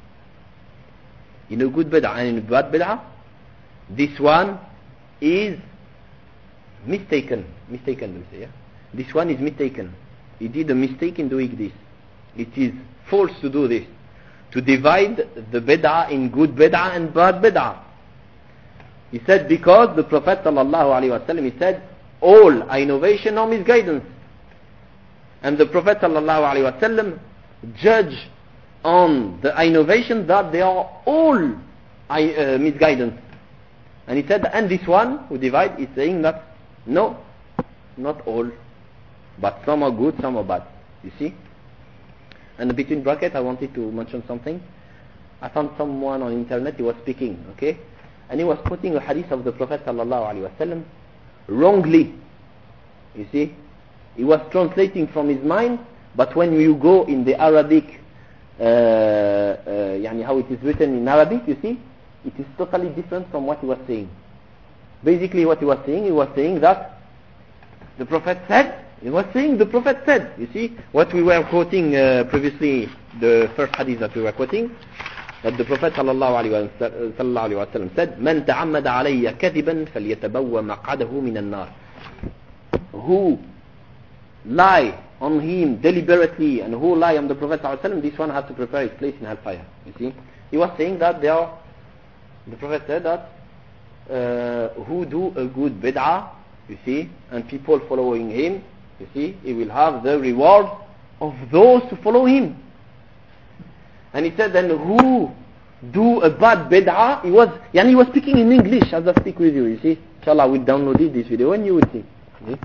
A: in a good bid'ah and in a bad bid'ah, this one is mistaken. Mistaken, we say, yeah? This one is mistaken. He did a mistake in doing this. It is false to do this. To divide the bid'ah in good bid'ah and bad bid'ah. He said because the Prophet sallallahu alaihi wasallam, he said, all innovation or misguidance. And the Prophet sallallahu alaihi wasallam judge on the innovation that they are all uh, misguidance. And he said, and this one who divide is saying that no, not all, but some are good, some are bad. You see? And between brackets, I wanted to mention something. I found someone on internet, he was speaking, okay? And he was quoting a hadith of the Prophet sallallahu alaihi wasallam wrongly. You see? He was translating from his mind, but when you go in the Arabic, uh, uh, yani how it is written in Arabic, you see, it is totally different from what he was saying. Basically what he was saying, he was saying that the Prophet said, he was saying the Prophet said, you see, what we were quoting uh, previously, the first hadith that we were quoting, that the Prophet sallallahu alaihi wasallam said, "Man ta'ammada alayya kadiban falyatabawwa maq'adahu min an-nar." Who lie on him deliberately and who lie on the Prophet sallallahu alaihi wasallam, this one has to prepare his place in hellfire. You see, he was saying that there are, the Prophet said that uh, who do a good bid'ah, you see, and people following him, you see, he will have the reward of those who follow him. And he said, then who do a bad bid'ah, he was, yani he was speaking in English as I speak with you, you see. Inshallah, we'll download this video and you will see. see.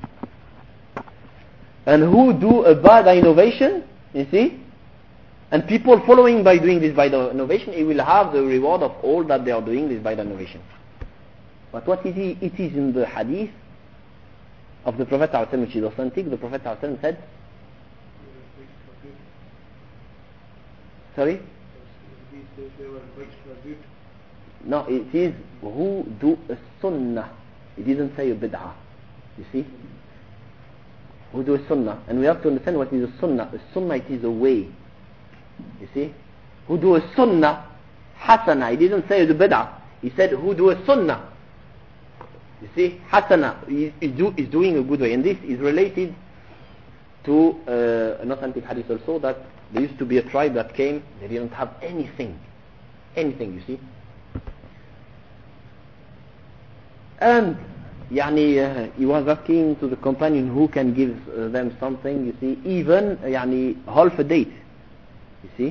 A: And who do a bad innovation, you see, and people following by doing this bad innovation, he will have the reward of all that they are doing this bad innovation. But what is it? It is in the hadith of the Prophet ﷺ, which is authentic. The Prophet ﷺ said, sorry? No, it is who do a sunnah. It didn't say a bid'ah. You see? Who do a sunnah. And we have to understand what is a sunnah. A sunnah, it is a way. You see? Who do a sunnah hasana. He didn't say the bid'ah. He said who do a sunnah. You see? Hasana is, is, do, is doing a good way. And this is related to uh, an authentic hadith also, that there used to be a tribe that came, they didn't have anything. Anything, you see. And yani, uh, he was asking to the companion who can give uh, them something, you see, even uh, yani, half a date, you see.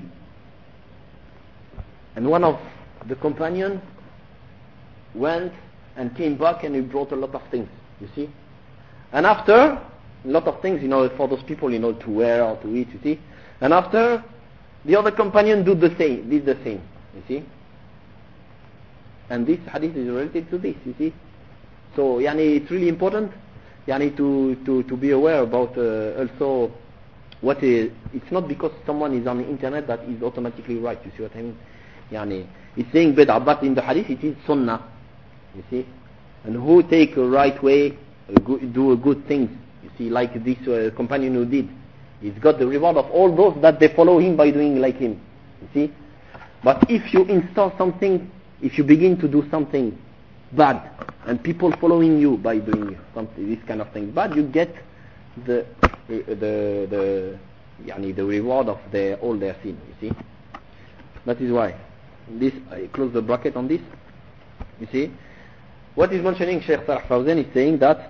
A: And one of the companions went and came back and he brought a lot of things, you see. And after, a lot of things, you know, for those people, you know, to wear or to eat, you see. And after, the other companion did the same, did the same, you see. And this hadith is related to this, you see. So, yani, it's really important, yani, to, to, to be aware about uh, also what is, it's not because someone is on the internet that is automatically right, you see what I mean? Yani, it's saying bid'ah, but in the hadith it is sunnah, you see. And who take a right way, a good, do a good things, you see, like this uh, companion who did. He's got the reward of all those that they follow him by doing like him, you see. But if you install something, if you begin to do something bad, and people following you by doing something, this kind of thing bad, you get the the the yani the reward of their all their sin, you see. That is why this, I close the bracket on this, you see. What is mentioning Shaykh Salih Fawzan is saying that,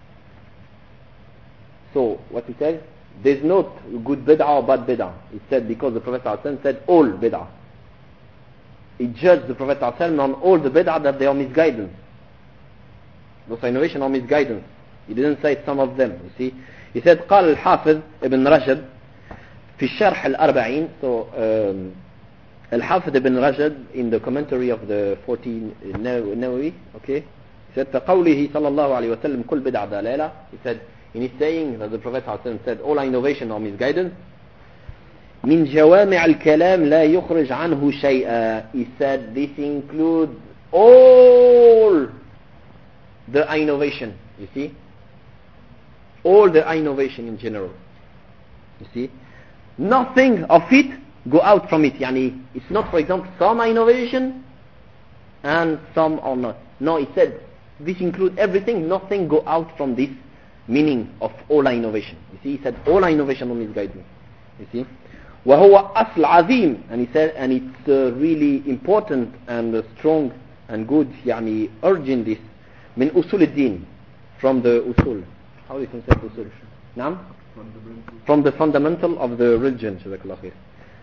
A: so what he says, there's not good bid'ah or bad bid'ah. He said because the Prophet ﷺ said all bid'ah. He judged the Prophet ﷺ on all the bid'ah that they are misguidance. Those innovation or misguidance. He didn't say some of them, you see. He said قال الحافظ ابن رجب في الشرح الأربعين. So um, الحافظ ابن رجب in the commentary of the fourteen Nawawi, okay, he said فقوله صلى الله عليه وسلم كل بدعة ضلالة. He said, in his saying that the Prophet ﷺ said all innovation or misguidance, من جوامع الكلام لا يخرج عنه شيئا. He said this includes all the innovation, you see, all the innovation in general, you see, nothing of it go out from it. Yani, it's not, for example, some innovation and some are not. No, it said this includes everything, nothing go out from this meaning of all innovation. You see, he said all innovation on his guidance. You see, وهو أصل عظيم, and he said, and it's uh, really important and uh, strong and good, يعني urging this من أصول الدين, from the usul. How do you translate usul? نعم? From the fundamental of the religion. جزاك الله خير.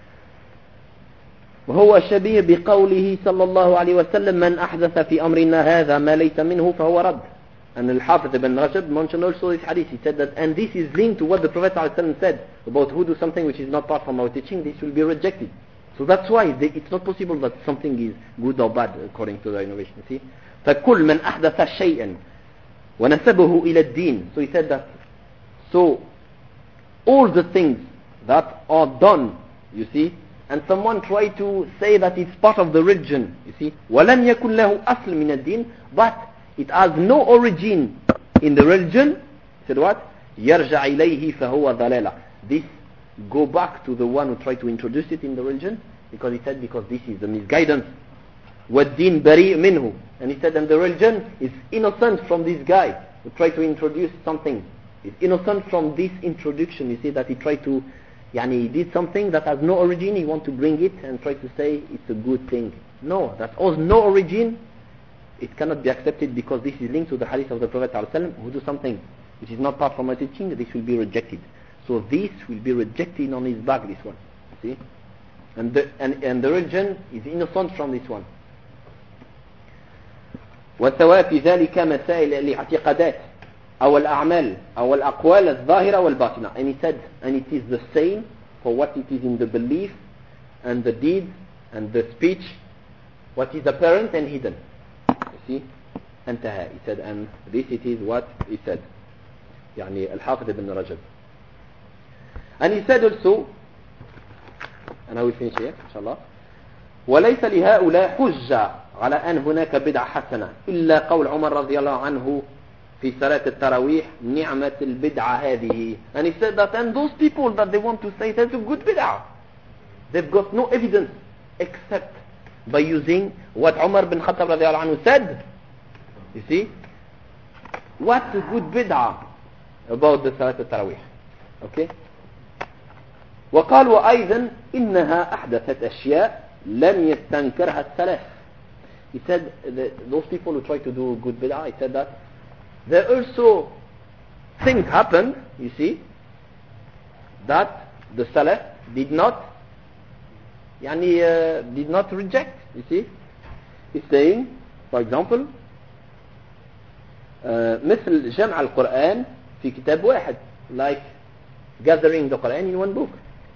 A: وهو شبيه بقوله صلى الله عليه وسلم من أحدث في أمرنا هذا ما ليس منه فهو رد. And Al-Hafiz ibn Rajab mentioned also this hadith. He said that, and this is linked to what the Prophet ﷺ said about who do something which is not part from our teaching, this will be rejected. So that's why they, it's not possible that something is good or bad according to the innovation. See, فكل من أحدث شيئا ونسبه إلى الدين. So he said that, so all the things that are done, you see, and someone try to say that it's part of the religion, you see, ولم يكن له أصل من الدين, but it has no origin in the religion, he said what? يرجع إليه فهو ضلالة. This go back to the one who tried to introduce it in the religion, because he said because this is the misguidance. وَالدِّينُ بَرِيءٌ مِنْهُ. And he said, and the religion is innocent from this guy who tried to introduce something. It's innocent from this introduction. You see that he tried to, yani he did something that has no origin, he want to bring it and try to say it's a good thing. No, that has no origin. It cannot be accepted because this is linked to the hadith of the Prophet ﷺ, who do something which is not part from my teaching, this will be rejected. So this will be rejected on his back, this one. See? And the, and, and the religion is innocent from this one. والثواب في ذلك مسائل الاعتقادات أو الأعمال أو الأقوال الظاهرة والباطنة. And he said, and it is the same for what it is in the belief and the deed and the speech, what is apparent and hidden. See, انتهى. He said, and this it is what he said. يعني الحافظ ابن رجب. And he said also, and I will finish here إن شاء الله. وليس لهؤلاء حجة على أن هناك بدعة حسنة إلا قول عمر رضي الله عنه في صلاة التراويح نعمة البدعة هذه. And he said that, and those people that they want to say that's a good bid'ah, they've got no evidence except by using what Umar bin Khattab رضي الله عنه said. You see, what's a good bid'ah about the Salat al-Tarawih? Okay. وقال وأيضا إنها أحدثت أشياء لم يستنكرها السلف. He said that those people who try to do good bid'ah, he said that there also things happened, you see, that the Salaf did not يعني uh, did not reject. You see, he's saying, for example, uh, مثل جمع القرآن في كتاب واحد, like gathering the Quran in one book.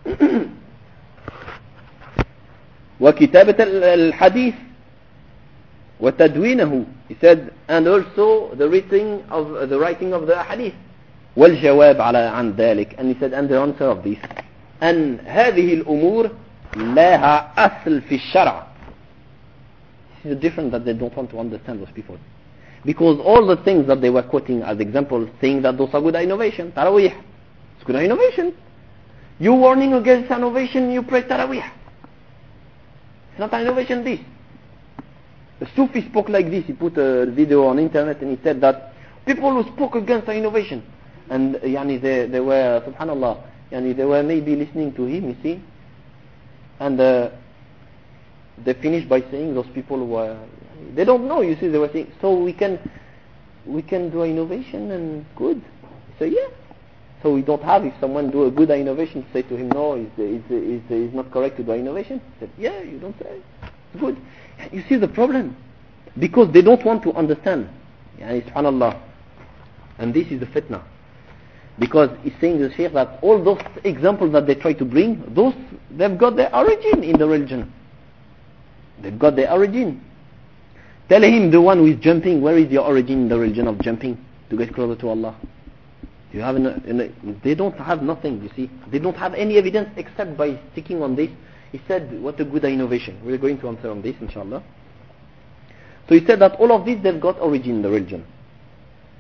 A: وكتابة الحديث وتدوينه. He said, and also the writing of the writing of the hadith. والجواب على عن ذلك. And he said, and the answer of this, أن هذه الأمور لها أصل في الشرع. This is a difference that they don't want to understand, those people, because all the things that they were quoting as examples, saying that those are good innovation, Tarawih, it's good innovation. You warning against innovation, you pray Tarawih. It's not innovation, this. The Sufi spoke like this. He put a video on internet and he said that people who spoke against innovation, and yani they, they were, subhanallah, yani they were maybe listening to him, you see, and uh, they finished by saying those people who were, they don't know, you see, they were saying, so we can we can do innovation and good. So yeah, so we don't have, if someone do a good innovation, say to him, no, it's, it's, it's, it's not correct to do innovation. He said, yeah, you don't say, it's good. You see the problem, because they don't want to understand, yani subhanallah. And this is the fitna, because he's saying the Shaykh that all those examples that they try to bring, those, they've got their origin in the religion. They've got their origin. Tell him, the one who is jumping, where is your origin in the religion of jumping to get closer to Allah? You have an, an, they don't have nothing, you see. They don't have any evidence except by sticking on this. He said, what a good innovation. We're going to answer on this, inshallah. So he said that all of this, they've got origin in the religion.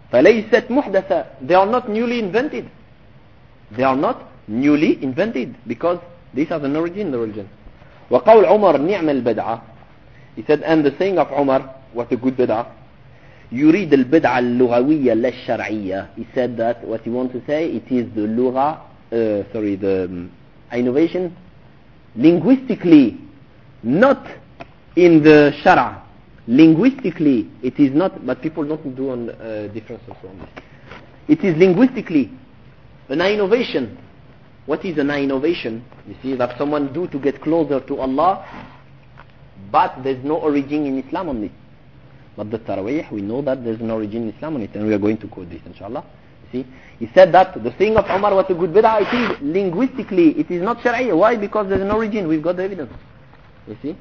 A: فليست محدثة. They are not newly invented. They are not newly invented because these have an origin in the religion. وقول عمر نعم البدعة. He said, and the saying of Umar, what a good bid'ah. يريد البدعة اللغوية لا الشرعية. He said that what he wants to say, it is the lugha, uh, sorry, the um, innovation linguistically, not in the shara. Linguistically, it is not, but people don't do on uh, differences on this. It is linguistically an innovation. What is an innovation? You see, that someone do to get closer to Allah, but there's no origin in Islam on it. But the Taraweeh, we know that there's an origin in Islam on it, and we are going to quote this, inshallah. You see, he said that the saying of Umar was a good bid'ah. It is linguistically, it is not Shari'ah. Why? Because there's an origin. We've got the evidence. You see.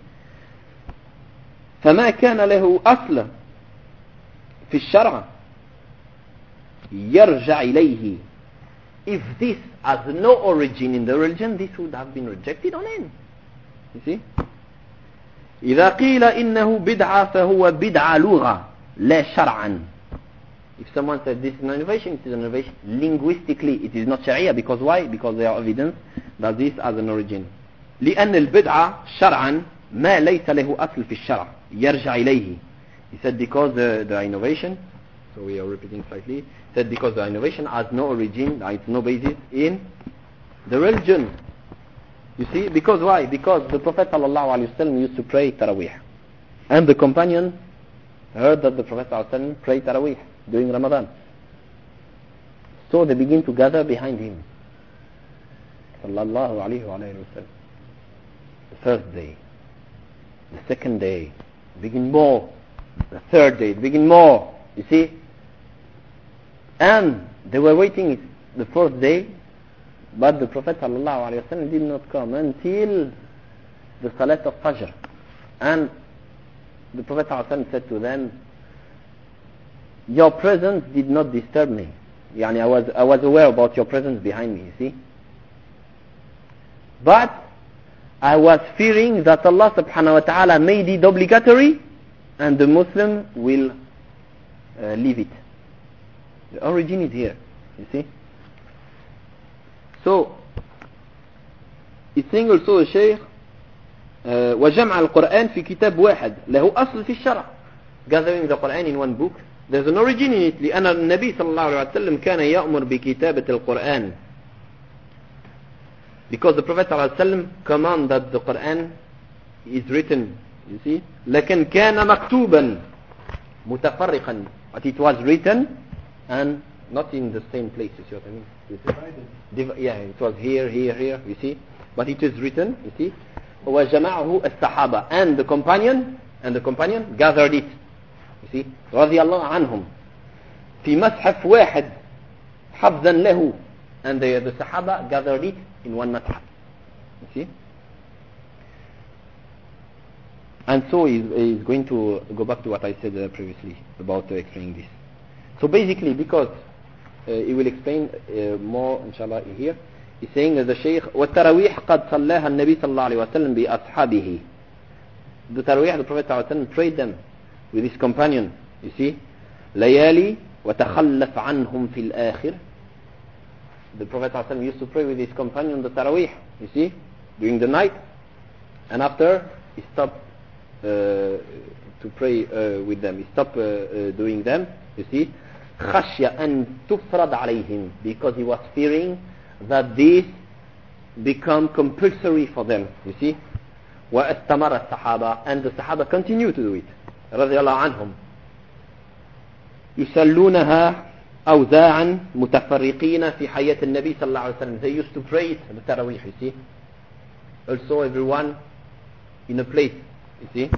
A: فما كان له أصل في الشرع يرجع إليه. If this has no origin in the religion, this would have been rejected on him. You see. إذا قيل إنه بدعة فهو بدعة لغة لا شرعا. If someone said this is an innovation, it is an innovation linguistically. It is not Sharia. Because why? Because there are evidence that this has an origin. لأن البدعة شرعا ما ليس له أصل في الشرع يرجع إليه. He said because the, the innovation, so we are repeating slightly, he said because the innovation has no origin, has no basis in the religion. You see, because why? Because the Prophet ﷺ used to pray Taraweeh, and the companion heard that the Prophet ﷺ prayed Taraweeh during Ramadan. So they begin to gather behind him. Sallallahu alayhi wa alayhi wa sallam. The first day, the second day, begin more. The third day, begin more. You see? And they were waiting the fourth day, but the Prophet ﷺ did not come until the Salat of Fajr. And the Prophet ﷺ said to them, your presence did not disturb me. Yani I was, I was aware about your presence behind me, you see? But I was fearing that Allah subhanahu wa ta'ala made it obligatory and the Muslim will uh, leave it. The origin is here, you see? So, it's saying also الشيخ uh, وجمع القرآن في كتاب واحد له أصل في الشرع. Gathering the Quran in one book, there's an origin in it. لأن النبي صلى الله عليه وسلم كان يأمر بكتابة القرآن. Because the Prophet صلى الله عليه وسلم command that the Quran is written, you see, لكن كان مكتوبا متفرقا, but it was written and not in the same place. You see what I mean? You see? Div- yeah, it was here, here, here. You see, but it is written. You see, وجمعه الصحابة, and the companion and the companion gathered it. You see, رضي الله عنهم في مصحف واحد حفظا له, and the, the Sahaba gathered it in one مصحف. You see. And so he's, he's going to go back to what I said uh, previously about uh, explaining this. So basically, because uh, he will explain uh, more inshallah here, he's saying that the Shaykh والتراويح قد صلاها النبي صلى الله عليه وسلم بأصحابه. The Tarawih, the Prophet صلى الله عليه وسلم prayed them with his companion, you see, ليالي وتخلف عنهم في الآخر. The Prophet صلى الله عليه وسلم used to pray with his companion the Tarawih, you see, during the night, and after he stopped uh, to pray uh, with them, he stopped uh, uh, doing them, you see, خشية أن تفرض عليهم, because he was fearing that this become compulsory for them, you see. واستمر الصحابة, and the Sahaba continue to do it رضي الله عنهم. يصلونها أوزاعا متفرقين في حياة النبي صلى الله عليه وسلم. They used to pray it, the Tarawih, you see. Also everyone in a place, you see.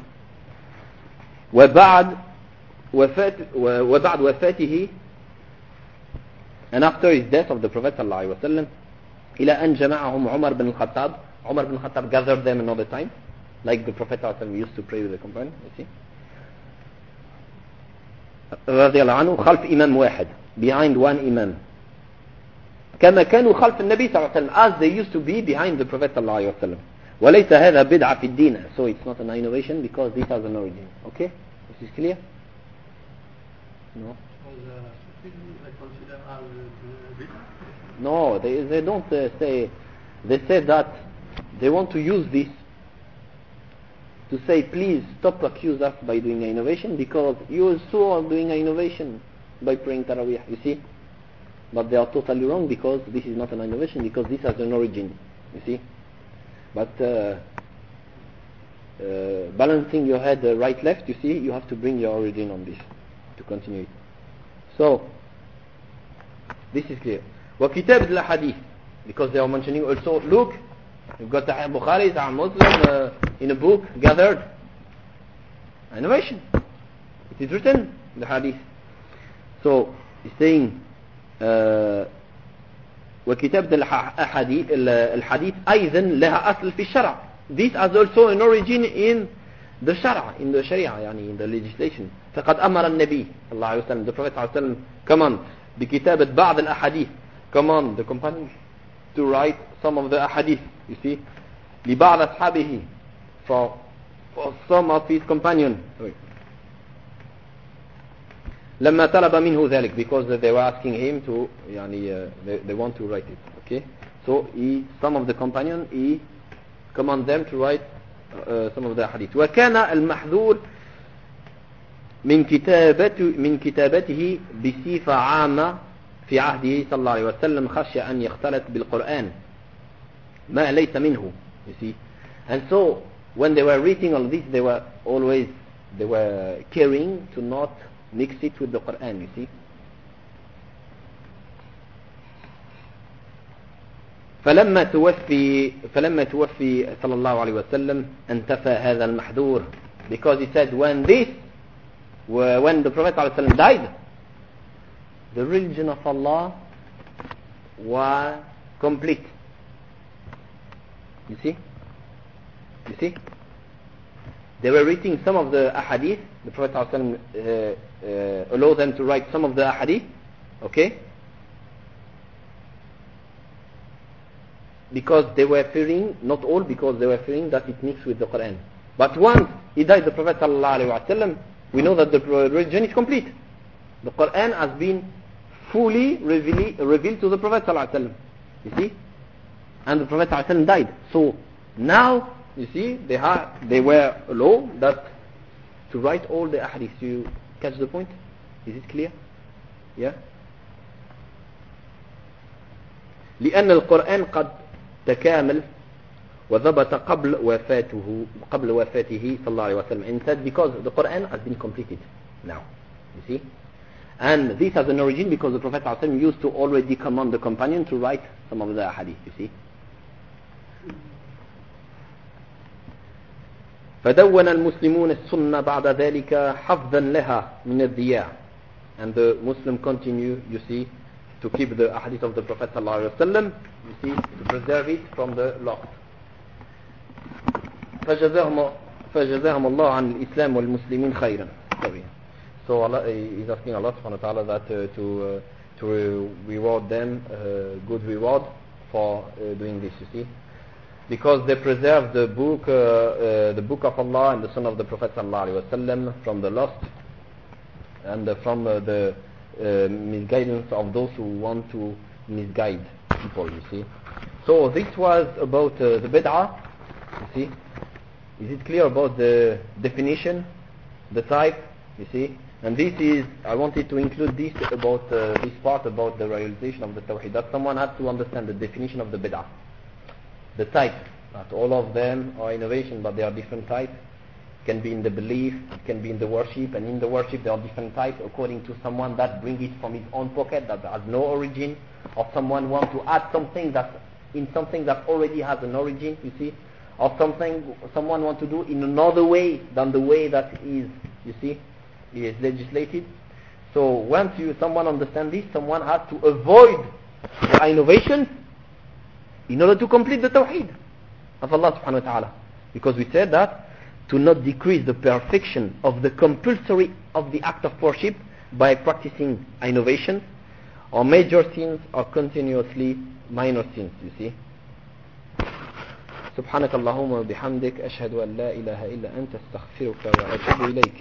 A: وبعد وفات وبعد وفاته, and after his death of the Prophet صلى الله عليه وسلم, إلى أن جمعهم عمر بن الخطاب. Umar bin Khattab gathered them another time, like the Prophet ﷺ used to pray with the companion, you see. رضي الله عنه خلف إمام واحد, behind one imam. كما كانوا خلف النبي صلى الله عليه وسلم, as they used to be behind the Prophet صلى الله عليه وسلم. وليس هذا بدعة في الدين. So it's not an innovation because this has an origin. Okay? This is clear? No?
C: Was, uh, still they consider as uh, bid'ah?
A: No, they they don't uh, say. They say that they want to use this to say, please stop accuse us by doing innovation, because you also are doing innovation by praying Taraweeh. You see, but they are totally wrong, because this is not an innovation, because this has an origin. You see, but uh, uh, balancing your head uh, right left, you see, you have to bring your origin on this to continue it. So this is clear. وكتاب الحديث, because they are mentioning also, look, you've got Sahih Bukhari, Sahih Muslim uh, in a book gathered. Innovation. It is written in the hadith. So he's saying uh, وكتاب الحديث الحديث أيضا لها أصل في الشرع. This has also an origin in the Shara, in the Sharia, يعني in the legislation. فقد أمر النبي صلى الله عليه وسلم, the Prophet صلى الله عليه وسلم command بكتابة بعض الأحاديث, command the companions to write some of the ahadith, you see, لبعض أصحابه, for, for some of his companions. لما طلب منه ذلك, because they were asking him to, يعني, uh, they, they want to write it. Okay, so he, some of the companions, he command them to write uh, some of the hadith. وكان المحذور من كتابته من كتابته بصفة عامة في عهده صلى الله عليه وسلم خشي أن يختلط بالقرآن ما ليس منه. You see, and so when they were reading all this, they were always they were caring to not mix it with the Quran. You see. فلما توفي فلما توفي صلى الله عليه وسلم انتفى هذا المحذور, because he said when this when the Prophet صلى الله عليه وسلم died, the religion of Allah was complete. You see, you see, they were reading some of the ahadith. The Prophet صلى الله عليه وسلم uh, uh, allowed them to write some of the ahadith. Okay. Because they were fearing, not all, because they were fearing that it mixed with the Quran. But once he died, the Prophet ﷺ, we know that the religion is complete. The Quran has been fully revealed, revealed to the Prophet ﷺ. You see? And the Prophet ﷺ died. So now, you see, they, ha- they were allowed that to write all the ahadith. You catch the point? Is it clear? Yeah? لأن القرآن قد تكامل وضبط قبل وفاته قبل وفاته صلى الله عليه وسلم. And said because the Quran has been completed now. You see, and this has an origin because the Prophet ﷺ used to already command the companion to write some of the hadith. You see. فدون المسلمون السنة بعد ذلك حفظا لها من الضياع. And the Muslim continue, you see, to keep the hadith of the Prophet ﷺ, you see, to preserve it from the lost. فجزاهم فجزاهم الله عن الإسلام والمسلمين خيرا. So Allah is asking Allah subhanahu wa ta'ala that uh, to uh, to reward them uh, good reward for uh, doing this. You see, because they preserve the book uh, uh, the book of Allah and the Sunnah of the Prophet sallallahu alaihi wasallam from the lost and uh, from uh, the uh, misguidance of those who want to misguide people. You see, so this was about uh, the bid'ah. You see, is it clear about the definition, the type? You see, and this is, I wanted to include this about uh, this part about the realization of the Tawheed, that someone has to understand the definition of the bid'ah, the type. Not all of them are innovation, but there are different types. It can be in the belief, it can be in the worship, and in the worship there are different types according to someone that brings it from his own pocket, that has no origin, or someone wants to add something that in something that already has an origin. You see, or something someone wants to do in another way than the way that is, you see, is legislated. So once you someone understands this, someone has to avoid the innovation in order to complete the Tawheed of Allah subhanahu wa ta'ala. Because we said that to not decrease the perfection of the compulsory of the act of worship by practicing innovation or major sins or continuously minor sins. You see. سبحانك اللهم وبحمدك أشهد أن لا إله إلا أنت استغفرك وأتوب إليك.